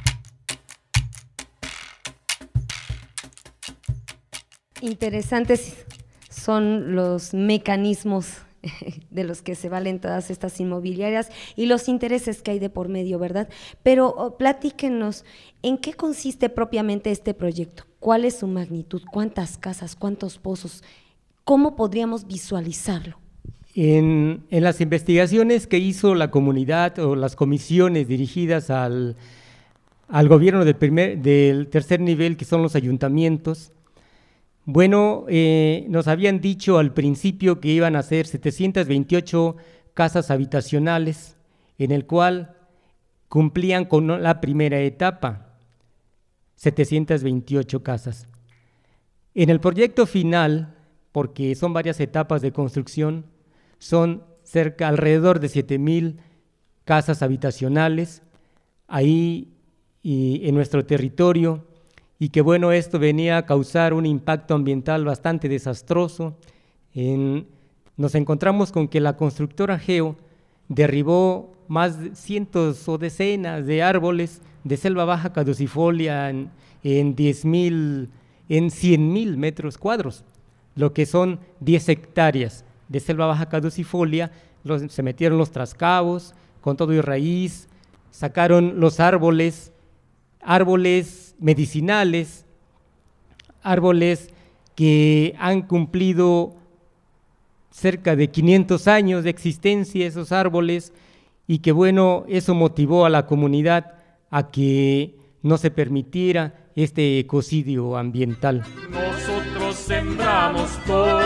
Interesantes son los mecanismos de los que se valen todas estas inmobiliarias y los intereses que hay de por medio, ¿verdad? Pero oh, platíquenos, ¿en qué consiste propiamente este proyecto? ¿Cuál es su magnitud? ¿Cuántas casas? ¿Cuántos pozos? ¿Cómo podríamos visualizarlo? En, en las investigaciones que hizo la comunidad o las comisiones dirigidas al, al gobierno del, primer, del tercer nivel, que son los ayuntamientos, bueno, eh, nos habían dicho al principio que iban a ser setecientas veintiocho casas habitacionales, en el cual cumplían con la primera etapa, setecientas veintiocho casas. En el proyecto final, porque son varias etapas de construcción, son cerca, alrededor de siete mil casas habitacionales ahí y en nuestro territorio, y que bueno, esto venía a causar un impacto ambiental bastante desastroso. En, nos encontramos con que la constructora Geo derribó más de cientos o decenas de árboles de selva baja caducifolia en, en diez mil, en cien mil metros cuadros, lo que son diez hectáreas de selva baja caducifolia. Los, se metieron los trascabos con todo y raíz, sacaron los árboles, árboles medicinales, árboles que han cumplido cerca de quinientos años de existencia, esos árboles, y que bueno, eso motivó a la comunidad a que no se permitiera este ecocidio ambiental. Nosotros sembramos todo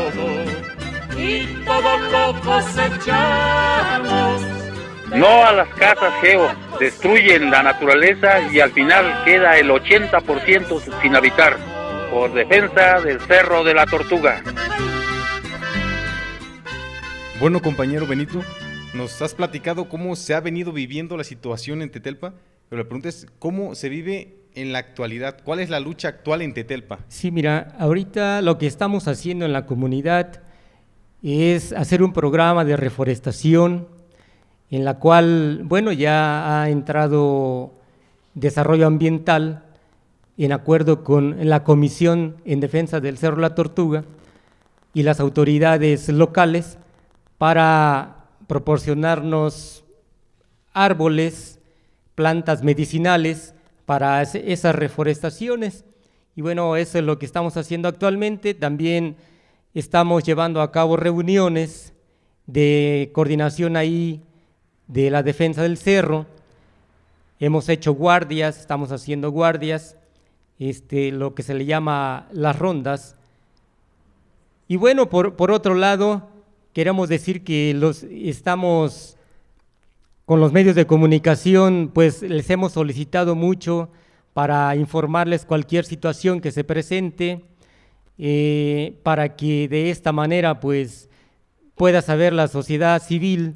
y todo lo cosechamos. No a las casas Geo, destruyen la naturaleza y al final queda el ochenta por ciento sin habitar, por defensa del Cerro de la Tortuga. Bueno, compañero Benito, nos has platicado cómo se ha venido viviendo la situación en Tetelpa, pero la pregunta es, ¿cómo se vive en la actualidad? ¿Cuál es la lucha actual en Tetelpa? Sí, mira, ahorita lo que estamos haciendo en la comunidad es hacer un programa de reforestación, en la cual, bueno, ya ha entrado desarrollo ambiental en acuerdo con la Comisión en Defensa del Cerro de la Tortuga y las autoridades locales para proporcionarnos árboles, plantas medicinales para esas reforestaciones. Y bueno, eso es lo que estamos haciendo actualmente. También estamos llevando a cabo reuniones de coordinación ahí de la defensa del cerro. Hemos hecho guardias, estamos haciendo guardias, este, lo que se le llama las rondas. Y bueno, por, por otro lado, queremos decir que los, estamos con los medios de comunicación, pues les hemos solicitado mucho para informarles cualquier situación que se presente, eh, para que de esta manera pues pueda saber la sociedad civil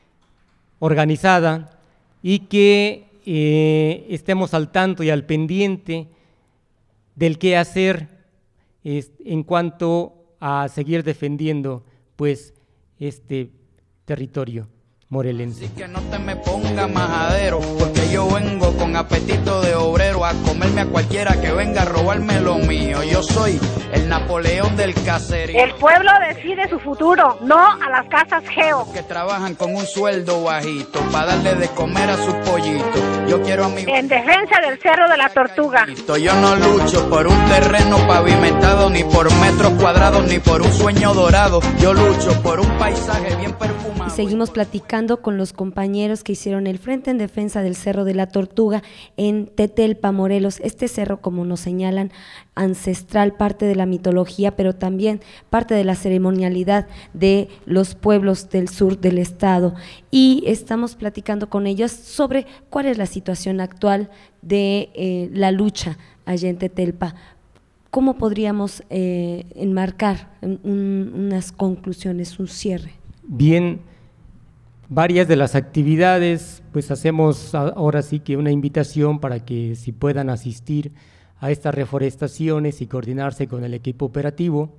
organizada y que eh, estemos al tanto y al pendiente del qué hacer es, en cuanto a seguir defendiendo pues este territorio morelense. Así que no te me pongas majadero, porque yo vengo con apetito de obrero a comerme a cualquiera que venga a robarme lo mío. Yo soy el Napoleón del caserío. El pueblo decide su futuro, no a las casas Geo. Que trabajan con un sueldo bajito para darle de comer a sus pollitos. Yo quiero a mi... En defensa del Cerro de la Tortuga. Yo no lucho por un terreno pavimentado, ni por metros cuadrados, ni por un sueño dorado. Yo lucho por un paisaje bien perfumado. Y seguimos platicando con los compañeros que hicieron el Frente en Defensa del Cerro de la Tortuga en Tetelpa, Morelos. Este cerro, como nos señalan, ancestral, parte de la mitología, pero también parte de la ceremonialidad de los pueblos del sur del estado. Y estamos platicando con ellos sobre cuál es la situación actual de eh, la lucha allá en Tetelpa. ¿Cómo podríamos eh, enmarcar un, unas conclusiones, un cierre? Bien, varias de las actividades, pues hacemos ahora sí que una invitación para que si puedan asistir a estas reforestaciones y coordinarse con el equipo operativo.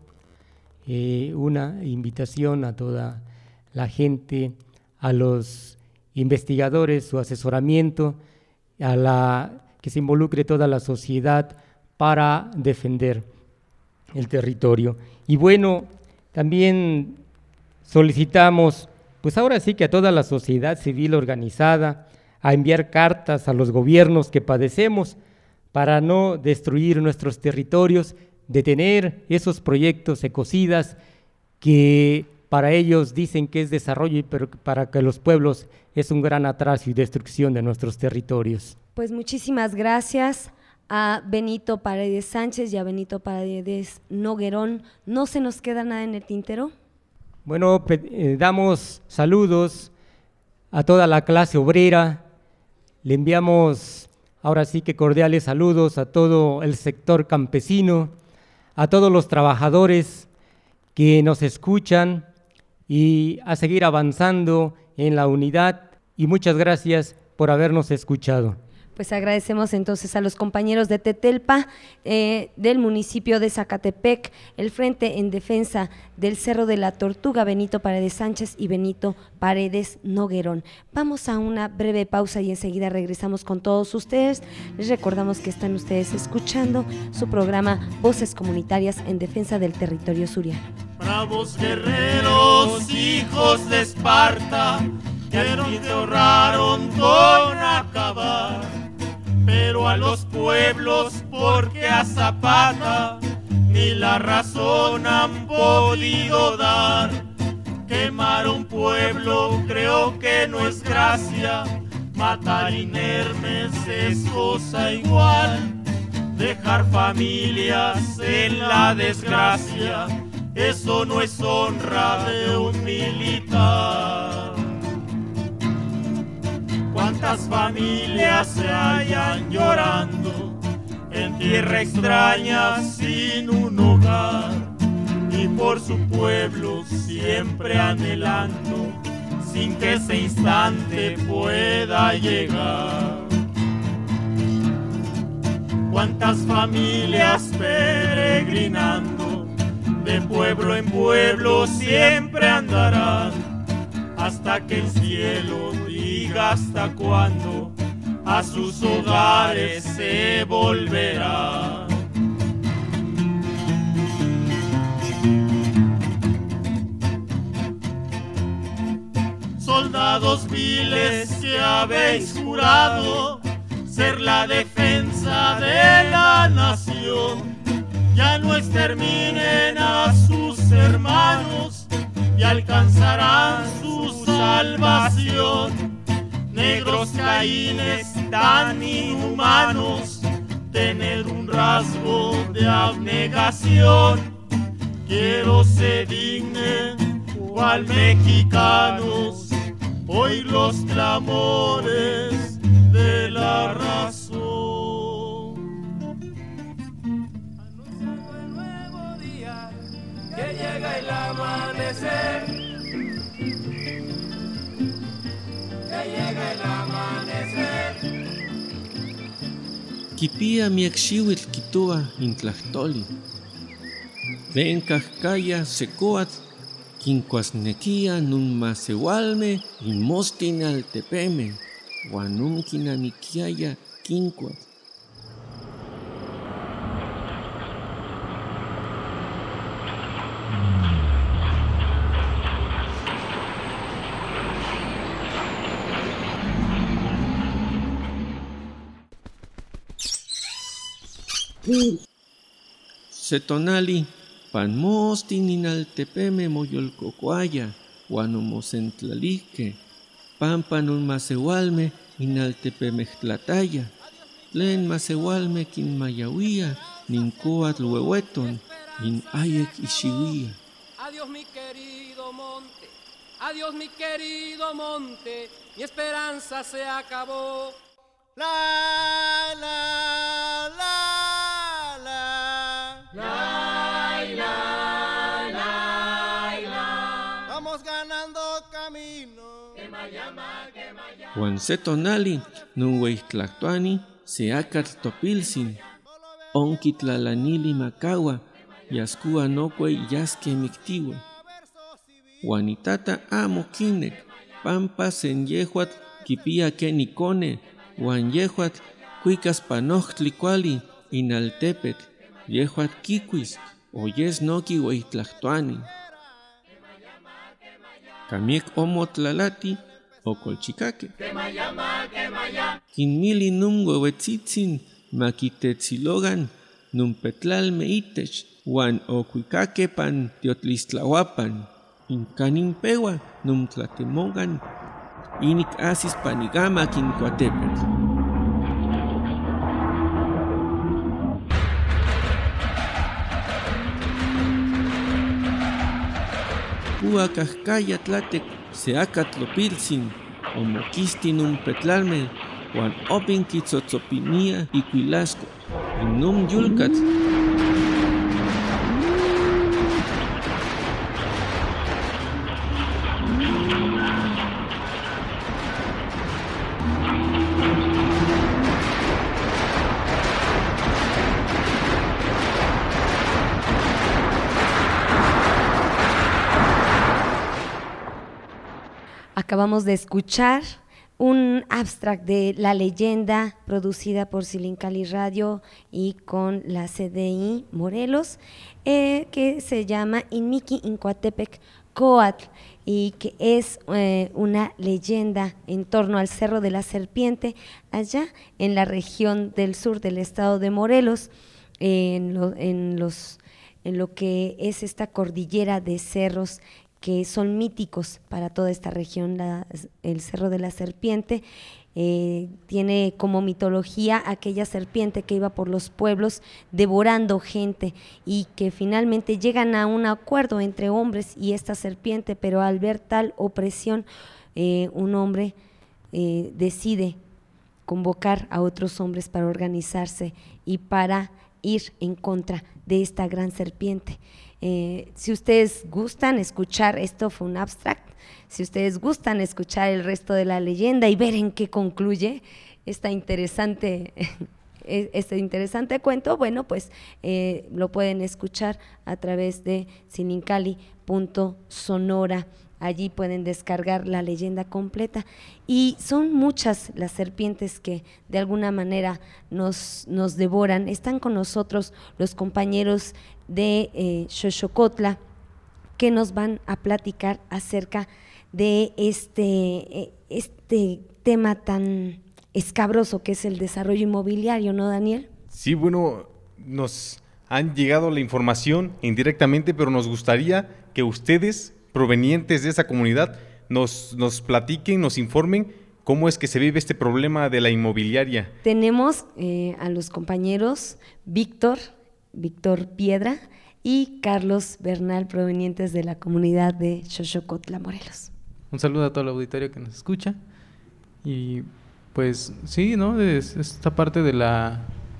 Eh, una invitación a toda la gente, a los investigadores, su asesoramiento, a la que se involucre toda la sociedad para defender el territorio. Y bueno, también solicitamos, pues ahora sí que a toda la sociedad civil organizada, a enviar cartas a los gobiernos que padecemos para no destruir nuestros territorios, detener esos proyectos ecocidas que para ellos dicen que es desarrollo, pero para que los pueblos es un gran atraso y destrucción de nuestros territorios. Pues muchísimas gracias a Benito Paredes Sánchez y a Benito Paredes Noguerón. ¿No se nos queda nada en el tintero? Bueno, eh, damos saludos a toda la clase obrera, le enviamos ahora sí que cordiales saludos a todo el sector campesino, a todos los trabajadores que nos escuchan y a seguir avanzando en la unidad, y muchas gracias por habernos escuchado. Pues agradecemos entonces a los compañeros de Tetelpa, eh, del municipio de Zacatepec, el Frente en Defensa del Cerro de la Tortuga, Benito Paredes Sánchez y Benito Paredes Noguerón. Vamos a una breve pausa y enseguida regresamos con todos ustedes. Les recordamos que están ustedes escuchando su programa Voces Comunitarias en Defensa del Territorio Suriano. Bravos guerreros, hijos de Esparta, que te ahorraron con acabar, pero a los pueblos, porque a Zapata ni la razón han podido dar. Quemar un pueblo creo que no es gracia, matar inermes es cosa igual, dejar familias en la desgracia, eso no es honra de un militar. Cuántas familias se hallan llorando en tierra extraña sin un hogar, y por su pueblo siempre anhelando, sin que ese instante pueda llegar. Cuántas familias peregrinando, de pueblo en pueblo siempre andarán, hasta que el cielo diga hasta cuándo a sus hogares se volverá. Soldados viles que habéis jurado ser la defensa de la nación, ya no exterminen a sus hermanos y alcanzarán su salvación. Negros caínes tan inhumanos, tener un rasgo de abnegación. Quiero se dignen, cual mexicanos, oír los clamores de la razón. Anunciando el nuevo día, que llega el amanecer, que llega el amanecer. Kipia miekxiuitl kitoa intlahtoli. Ven kahkaya secoat, quincuasnequia nun maseualme y mostin altepeme, guanum quinamiquiaya quincuat. Setonali, panmostin inaltepeme moyolcocuaya, guanomosentlalike, pampanun maseualme inaltepemejtlataya, tlen maseualme quinmayauia, nincoatl huehueton, in ayek ixiuia. Adiós mi querido monte, adiós mi querido monte, mi esperanza se acabó. La, la, la, la, la, la, la, la. Vamos ganando camino. Que mayama, que mayama. Juan Setonali, Nuweitlactuani, Seacat Topilsin, onkitlalanili makawa, yaskua nokue yaske miktiwe. Juanitata amo kinek, pampa sen yehuat kipia kenikone, wan yehuat kuikas panochtli kuali inaltepet, yehuat kikuis, oyes noki weitlahtuani. Kamiek omotlalati, okolchikake. Kinmili num huehuetzitzin, makitetzilogan, num petlalme itech, wan okuikake pan tiotlistlahuapan. Inkanin pewa, num tlatemogan, inik asis panigama kinkuatepet. Pua kahkaya tlatek seacatlopilsin, omokistinum petlalme, wan opin kitzotzopinia ikuilasco, innum yulkatl. Acabamos de escuchar un abstract de La Leyenda producida por Silincali Radio y con la C D I Morelos, eh, que se llama Inmiki Incuatepec Coatl y que es eh, una leyenda en torno al Cerro de la Serpiente allá en la región del sur del estado de Morelos, eh, en, lo, en, los, en lo que es esta cordillera de cerros que son míticos para toda esta región. La, el Cerro de la Serpiente eh, tiene como mitología aquella serpiente que iba por los pueblos devorando gente y que finalmente llegan a un acuerdo entre hombres y esta serpiente, pero al ver tal opresión, eh, un hombre eh, decide convocar a otros hombres para organizarse y para ir en contra de esta gran serpiente. Eh, si ustedes gustan escuchar, esto fue un abstract, si ustedes gustan escuchar el resto de la leyenda y ver en qué concluye esta interesante, este interesante cuento, bueno, pues eh, lo pueden escuchar a través de silincali punto sonora. Allí pueden descargar la leyenda completa y son muchas las serpientes que de alguna manera nos, nos devoran. Están con nosotros los compañeros de eh, Xochocotla que nos van a platicar acerca de este, este tema tan escabroso que es el desarrollo inmobiliario, ¿no, Daniel? Sí, bueno, nos han llegado la información indirectamente, pero nos gustaría que ustedes, provenientes de esa comunidad, nos, nos platiquen, nos informen cómo es que se vive este problema de la inmobiliaria. Tenemos eh, a los compañeros Víctor, Víctor Piedra y Carlos Bernal, provenientes de la comunidad de Xochocotla, Morelos. Un saludo a todo el auditorio que nos escucha. Y pues sí, ¿no? Es esta parte de la,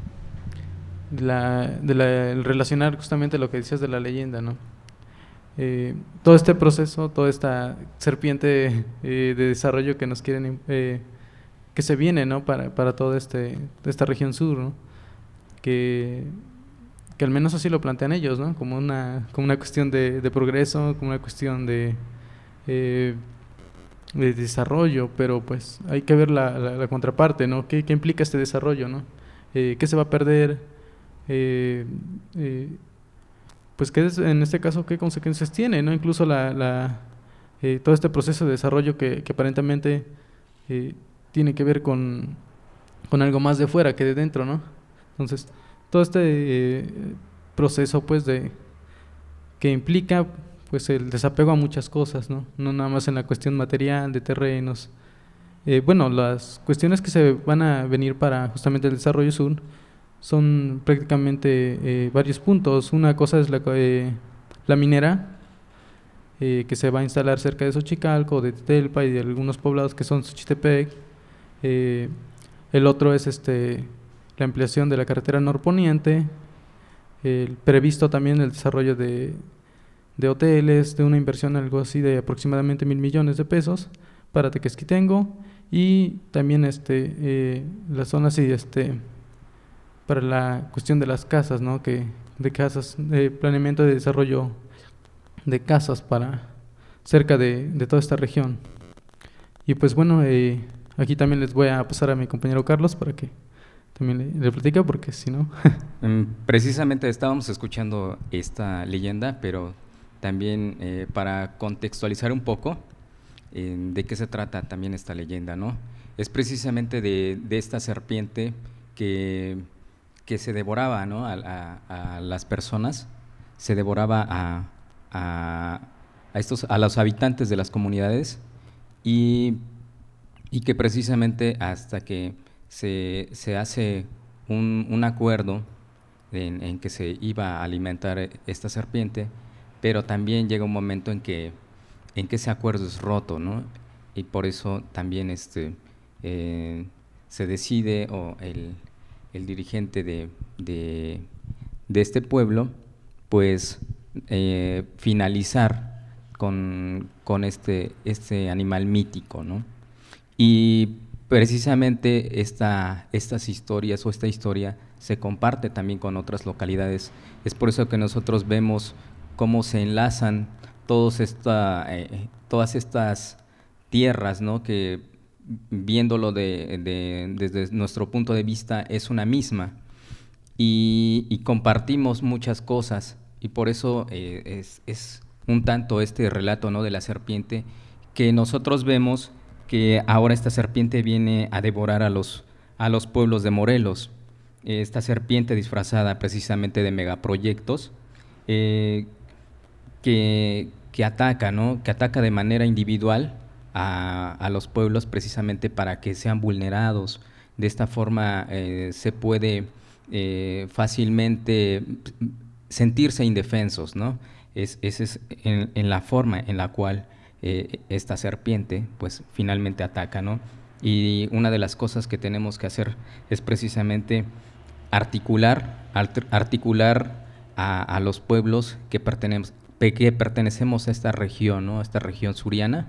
de la, de la el relacionar justamente lo que decías de la leyenda, ¿no? Eh, todo este proceso, toda esta serpiente eh, de desarrollo que nos quieren, eh, que se viene, ¿no? Para, para toda este, esta región sur, ¿no? Que, que al menos así lo plantean ellos, ¿no? Como una, como una cuestión de, de progreso, como una cuestión de, eh, de desarrollo, pero pues hay que ver la, la, la contraparte, ¿no? ¿Qué, qué implica este desarrollo, ¿no? Eh, ¿Qué se va a perder? Eh, eh, pues que en este caso qué consecuencias tiene, ¿no? Incluso la, la eh, todo este proceso de desarrollo que, que aparentemente eh, tiene que ver con, con algo más de fuera que de dentro, ¿no? Entonces, todo este eh, proceso pues de que implica pues el desapego a muchas cosas, ¿no? No nada más en la cuestión material, de terrenos. Eh, bueno, las cuestiones que se van a venir para justamente el desarrollo sur son prácticamente eh, varios puntos. Una cosa es la, eh, la minera, eh, que se va a instalar cerca de Xochicalco, de Tetelpa y de algunos poblados que son Xochitepec. Eh, el otro es este, la ampliación de la carretera norponiente, el previsto también el desarrollo de, de hoteles, de una inversión algo así de aproximadamente mil millones de pesos para Tequesquitengo, y también este, eh, las zonas y este para la cuestión de las casas, ¿no? Que de casas, de planeamiento de desarrollo de casas para cerca de, de toda esta región. Y pues bueno, eh, aquí también les voy a pasar a mi compañero Carlos para que también le, le platique, porque si no... Precisamente estábamos escuchando esta leyenda, pero también eh, para contextualizar un poco eh, de qué se trata también esta leyenda, ¿no? Es precisamente de, de esta serpiente que, que se devoraba, ¿no? a, a, a las personas, se devoraba a, a, a, estos, a los habitantes de las comunidades, y, y que precisamente hasta que se, se hace un, un acuerdo en, en que se iba a alimentar esta serpiente, pero también llega un momento en que, en que ese acuerdo es roto, ¿no? Y por eso también este, eh, se decide, o el, el dirigente de, de, de este pueblo, pues eh, finalizar con, con este, este animal mítico, ¿no? Y precisamente esta, estas historias o esta historia se comparte también con otras localidades. Es por eso que nosotros vemos cómo se enlazan todos esta, eh, todas estas tierras, ¿no? Que viéndolo de, de, desde nuestro punto de vista es una misma, y, y compartimos muchas cosas, y por eso eh, es, es un tanto este relato, ¿no? de la serpiente, que nosotros vemos que ahora esta serpiente viene a devorar a los, a los pueblos de Morelos. Esta serpiente disfrazada precisamente de megaproyectos, eh, que, que ataca, ¿no? que ataca de manera individual a, a los pueblos, precisamente para que sean vulnerados. De esta forma eh, se puede eh, fácilmente sentirse indefensos, ¿no? Es, es, es en, en la forma en la cual eh, esta serpiente pues finalmente ataca, ¿no? Y una de las cosas que tenemos que hacer es precisamente articular, articular a, a los pueblos que pertenecemos, que pertenecemos a esta región, ¿no? A esta región suriana,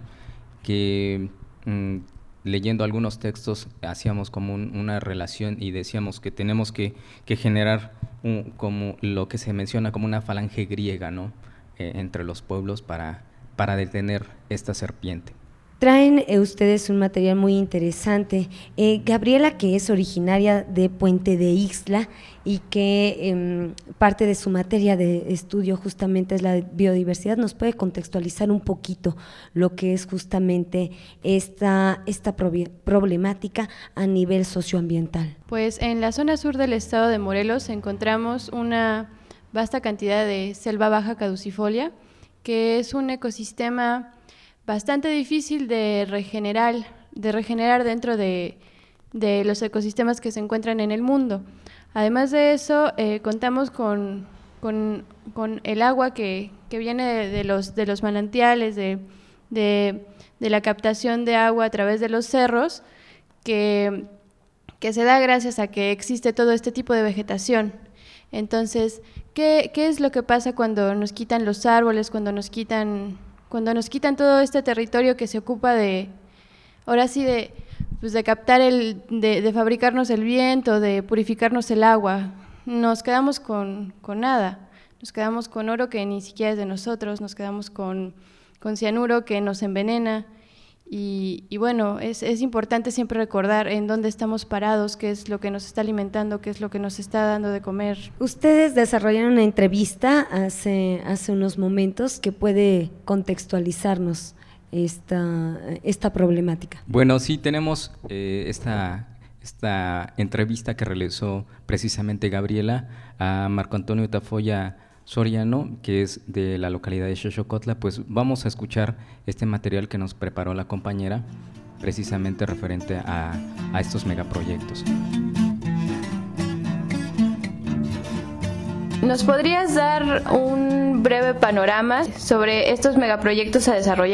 que mmm, leyendo algunos textos hacíamos como un, una relación y decíamos que tenemos que, que generar un, como lo que se menciona como una falange griega, ¿no? Eh, entre los pueblos para, para detener esta serpiente. Traen eh, ustedes un material muy interesante. Eh, Gabriela, que es originaria de Puente de Ixtla y que eh, parte de su materia de estudio justamente es la biodiversidad, ¿nos puede contextualizar un poquito lo que es justamente esta, esta problemática a nivel socioambiental? Pues en la zona sur del estado de Morelos encontramos una vasta cantidad de selva baja caducifolia, que es un ecosistema bastante difícil de regenerar, de regenerar dentro de, de los ecosistemas que se encuentran en el mundo. Además de eso, eh, contamos con, con, con el agua que, que viene de, de, los, de los manantiales, de, de, de la captación de agua a través de los cerros, que, que se da gracias a que existe todo este tipo de vegetación. Entonces, ¿qué, qué es lo que pasa cuando nos quitan los árboles, cuando nos quitan, cuando nos quitan todo este territorio que se ocupa de, ahora sí, de, pues de captar, el, de, de fabricarnos el viento, de purificarnos el agua? Nos quedamos con, con nada, nos quedamos con oro que ni siquiera es de nosotros, nos quedamos con, con cianuro que nos envenena. Y, y bueno, es, es importante siempre recordar en dónde estamos parados, qué es lo que nos está alimentando, qué es lo que nos está dando de comer. Ustedes desarrollaron una entrevista hace, hace unos momentos que puede contextualizarnos esta, esta problemática. Bueno, sí, tenemos eh, esta, esta entrevista que realizó precisamente Gabriela a Marco Antonio Tafoya Soriano, que es de la localidad de Xochocotla. Pues vamos a escuchar este material que nos preparó la compañera, precisamente referente a, a estos megaproyectos. ¿Nos podrías dar un breve panorama sobre estos megaproyectos a desarrollar?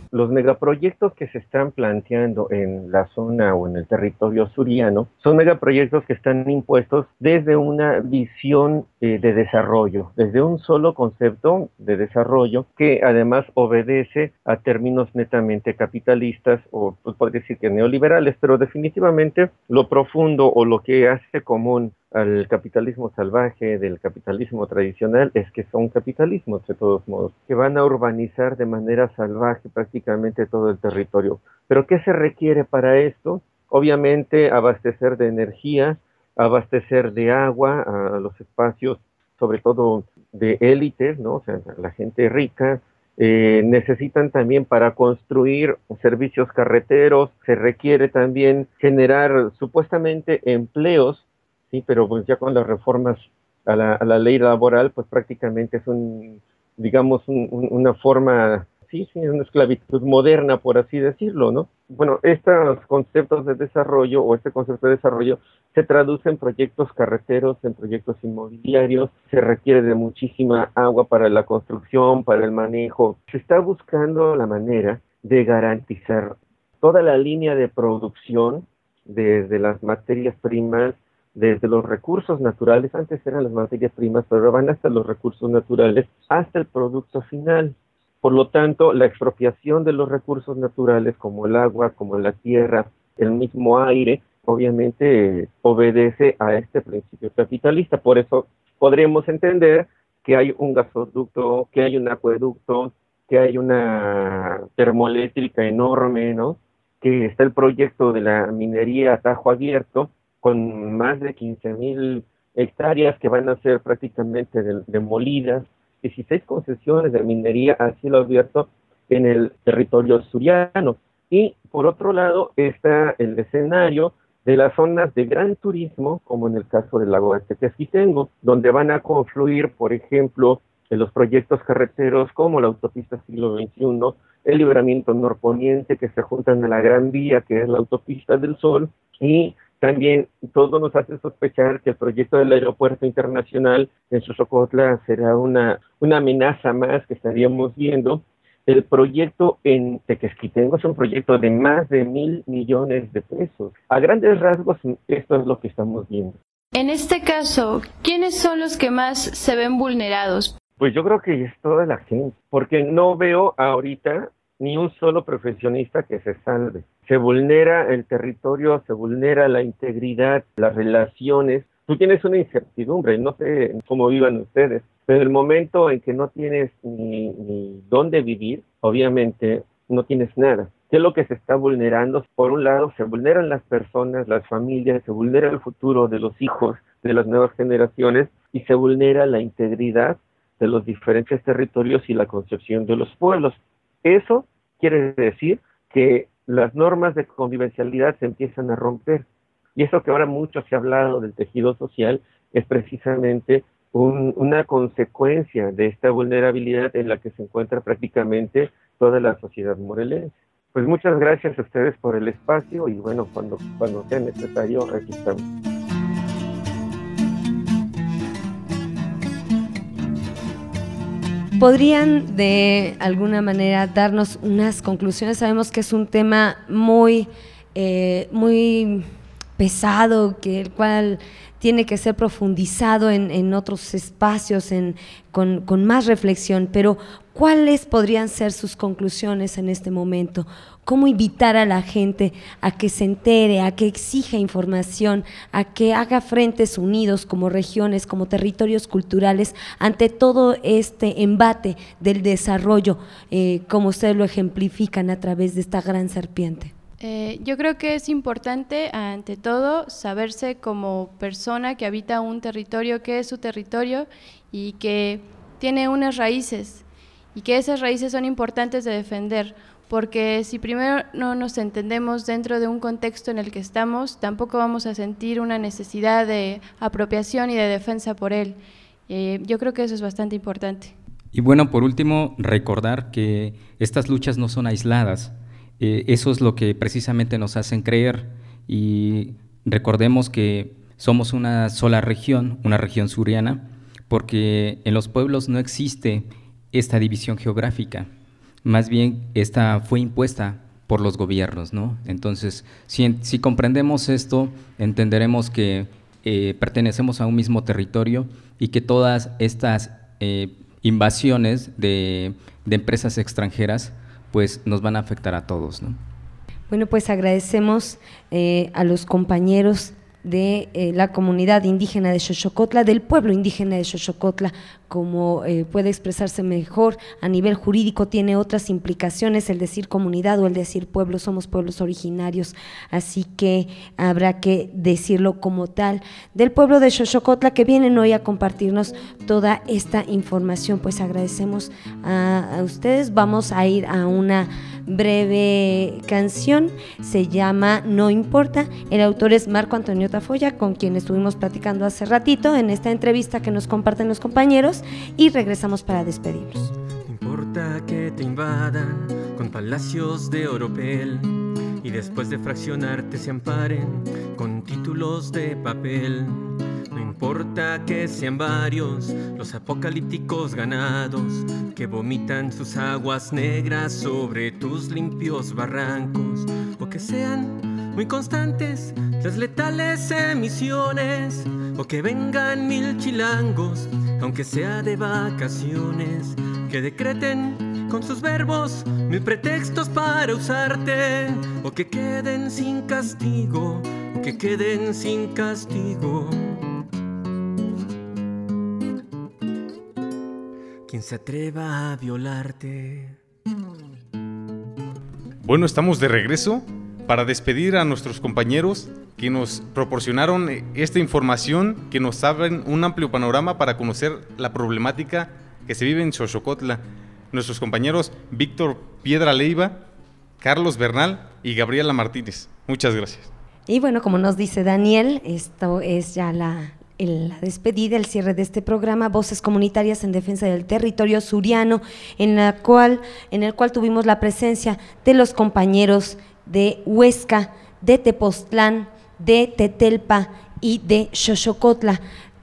Los megaproyectos que se están planteando en la zona o en el territorio suriano son megaproyectos que están impuestos desde una visión eh, de desarrollo, desde un solo concepto de desarrollo que además obedece a términos netamente capitalistas o pues, podría decir que neoliberales, pero definitivamente lo profundo o lo que hace común al capitalismo salvaje del capitalismo tradicional es que son capitalismos de todos modos, que van a urbanizar de manera salvaje prácticamente todo el territorio. ¿Pero qué se requiere para esto? Obviamente abastecer de energía, abastecer de agua a los espacios, sobre todo de élites, ¿no? O sea, la gente rica. Eh, necesitan también para construir servicios carreteros, se requiere también generar supuestamente empleos. Sí, pero pues ya con las reformas a la, a la ley laboral, pues prácticamente es un, digamos, un, un, una forma, sí, sí, una esclavitud moderna, por así decirlo, ¿no? Bueno, estos conceptos de desarrollo o este concepto de desarrollo se traduce en proyectos carreteros, en proyectos inmobiliarios, se requiere de muchísima agua para la construcción, para el manejo. Se está buscando la manera de garantizar toda la línea de producción, desde las materias primas, desde los recursos naturales, antes eran las materias primas, pero ahora van hasta los recursos naturales, hasta el producto final. Por lo tanto, la expropiación de los recursos naturales, como el agua, como la tierra, el mismo aire, obviamente eh, obedece a este principio capitalista. Por eso podremos entender que hay un gasoducto, que hay un acueducto, que hay una termoeléctrica enorme, ¿no? Que está el proyecto de la minería a Tajo Abierto, con más de quince mil hectáreas que van a ser prácticamente de, demolidas, dieciséis concesiones de minería a cielo abierto en el territorio suriano. Y por otro lado está el escenario de las zonas de gran turismo, como en el caso del lago de Tequesquitengo, donde van a confluir, por ejemplo, en los proyectos carreteros como la autopista siglo veintiuno, el libramiento norponiente, que se juntan a la Gran Vía, que es la autopista del Sol, y también todo nos hace sospechar que el proyecto del aeropuerto internacional en Xochocotla será una, una amenaza más que estaríamos viendo. El proyecto en Tequesquitengo es un proyecto de más de mil millones de pesos. A grandes rasgos, esto es lo que estamos viendo. En este caso, ¿quiénes son los que más se ven vulnerados? Pues yo creo que es toda la gente, porque no veo ahorita ni un solo profesionista que se salve. Se vulnera el territorio, se vulnera la integridad, las relaciones. Tú tienes una incertidumbre, no sé cómo vivan ustedes, pero el momento en que no tienes ni, ni dónde vivir, obviamente no tienes nada. ¿Qué es lo que se está vulnerando? Por un lado, se vulneran las personas, las familias, se vulnera el futuro de los hijos, de las nuevas generaciones, y se vulnera la integridad de los diferentes territorios y la concepción de los pueblos. Eso quiere decir que las normas de convivencialidad se empiezan a romper. Y eso que ahora mucho se ha hablado del tejido social es precisamente un, una consecuencia de esta vulnerabilidad en la que se encuentra prácticamente toda la sociedad morelense. Pues muchas gracias a ustedes por el espacio y bueno, cuando, cuando sea necesario, aquí estamos. ¿Podrían de alguna manera darnos unas conclusiones? Sabemos que es un tema muy, eh, muy pesado, que el cual tiene que ser profundizado en, en otros espacios, en, con, con más reflexión, pero ¿cuáles podrían ser sus conclusiones en este momento? ¿Cómo invitar a la gente a que se entere, a que exija información, a que haga frentes unidos como regiones, como territorios culturales ante todo este embate del desarrollo, eh, como ustedes lo ejemplifican a través de esta gran serpiente? Eh, yo creo que es importante, ante todo, saberse como persona que habita un territorio, que es su territorio y que tiene unas raíces y que esas raíces son importantes de defender, porque si primero no nos entendemos dentro de un contexto en el que estamos, tampoco vamos a sentir una necesidad de apropiación y de defensa por él. Eh, yo creo que eso es bastante importante. Y bueno, por último, recordar que estas luchas no son aisladas. Eh, eso es lo que precisamente nos hacen creer, y recordemos que somos una sola región, una región suriana, porque en los pueblos no existe esta división geográfica. más bien esta fue impuesta por los gobiernos, ¿no? Entonces, si, si comprendemos esto, entenderemos que eh, pertenecemos a un mismo territorio y que todas estas eh, invasiones de, de empresas extranjeras pues nos van a afectar a todos, ¿no? Bueno, pues agradecemos eh, a los compañeros de eh, la comunidad indígena de Xochocotla, del pueblo indígena de Xochocotla, como eh, puede expresarse mejor a nivel jurídico, tiene otras implicaciones el decir comunidad o el decir pueblo, somos pueblos originarios, así que habrá que decirlo como tal, del pueblo de Xochocotla que vienen hoy a compartirnos toda esta información. Pues agradecemos a, a ustedes. Vamos a ir a una breve canción, se llama No Importa, el autor es Marco Antonio Tafolla, con quien estuvimos platicando hace ratito en esta entrevista que nos comparten los compañeros, y regresamos para despedirnos. No importa que te invadan con palacios de oropel y después de fraccionarte se amparen con títulos de papel. No importa que sean varios los apocalípticos ganados que vomitan sus aguas negras sobre tus limpios barrancos, o que sean muy constantes las letales emisiones, o que vengan mil chilangos, aunque sea de vacaciones, que decreten con sus verbos mil pretextos para usarte, o que queden sin castigo, o que queden sin castigo. Quien se atreva a violarte. Bueno, estamos de regreso para despedir a nuestros compañeros que nos proporcionaron esta información, que nos abren un amplio panorama para conocer la problemática que se vive en Xochocotla. Nuestros compañeros Víctor Piedra Leiva, Carlos Bernal y Gabriela Martínez. Muchas gracias. Y bueno, como nos dice Daniel, esto es ya la... la despedida, el cierre de este programa, Voces Comunitarias en Defensa del Territorio Suriano, en la cual, en el cual tuvimos la presencia de los compañeros de Huesca, de Tepoztlán, de Tetelpa y de Xochocotla.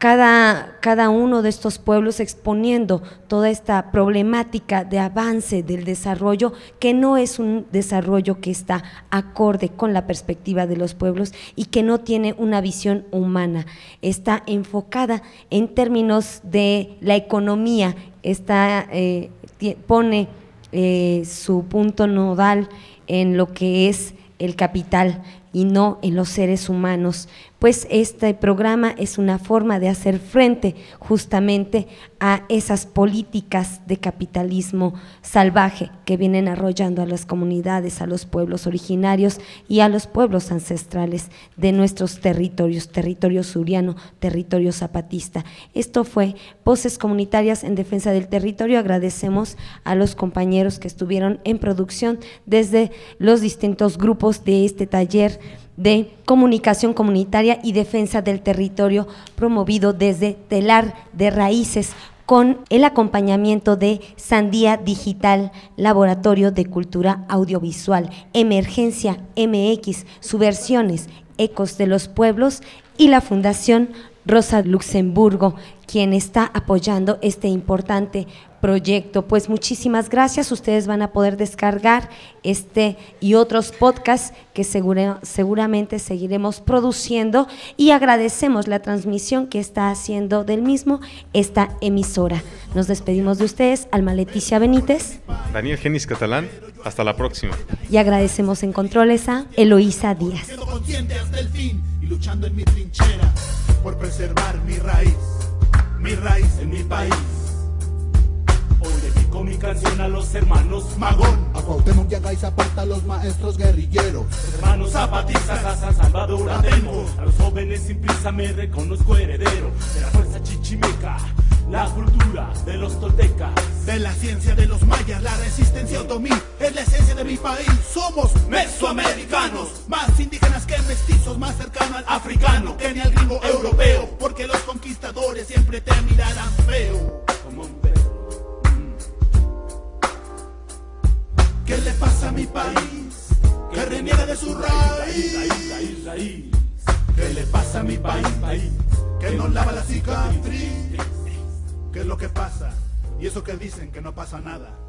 Cada, cada uno de estos pueblos exponiendo toda esta problemática de avance del desarrollo, que no es un desarrollo que está acorde con la perspectiva de los pueblos y que no tiene una visión humana, está enfocada en términos de la economía, está, eh, pone eh, su punto nodal en lo que es el capital y no en los seres humanos, pues este programa es una forma de hacer frente justamente a esas políticas de capitalismo salvaje que vienen arrollando a las comunidades, a los pueblos originarios y a los pueblos ancestrales de nuestros territorios, territorio suriano, territorio zapatista. Esto fue Voces Comunitarias en Defensa del Territorio. Agradecemos a los compañeros que estuvieron en producción desde los distintos grupos de este taller de comunicación comunitaria y defensa del territorio, promovido desde Telar de Raíces, con el acompañamiento de Sandía Digital, Laboratorio de Cultura Audiovisual, Emergencia M X, Subversiones, Ecos de los Pueblos, y la Fundación Rosa Luxemburgo, quien está apoyando este importante proyecto. Pues muchísimas gracias. Ustedes van a poder descargar este y otros podcasts que segura, seguramente seguiremos produciendo, y agradecemos la transmisión que está haciendo del mismo esta emisora. Nos despedimos de ustedes, Alma Leticia Benítez, Daniel Genis Catalán, hasta la próxima. Y agradecemos en controles a Eloísa Díaz. Quedo consciente hasta el fin y luchando en mi trinchera por preservar mi raíz, mi raíz en mi país. Hoy dedico mi canción a los hermanos Magón, a Cuauhtémoc, Yaga y Zapata, a los maestros guerrilleros, hermanos zapatistas, a San Salvador, a Telmo, a los jóvenes sin prisa me reconozco heredero de la fuerza chichimeca, la cultura de los toltecas, de la ciencia de los mayas, la resistencia otomí es la esencia de mi país. Somos mesoamericanos, más indígenas que mestizos, más cercano al africano que ni al gringo europeo, porque los conquistadores siempre te mirarán feo como un perro. ¿Qué le pasa a mi país? Que reniega de su raíz. ¿Qué le pasa a mi país? Que no lava la cicatriz. ¿Qué es lo que pasa? Y eso que dicen que no pasa nada.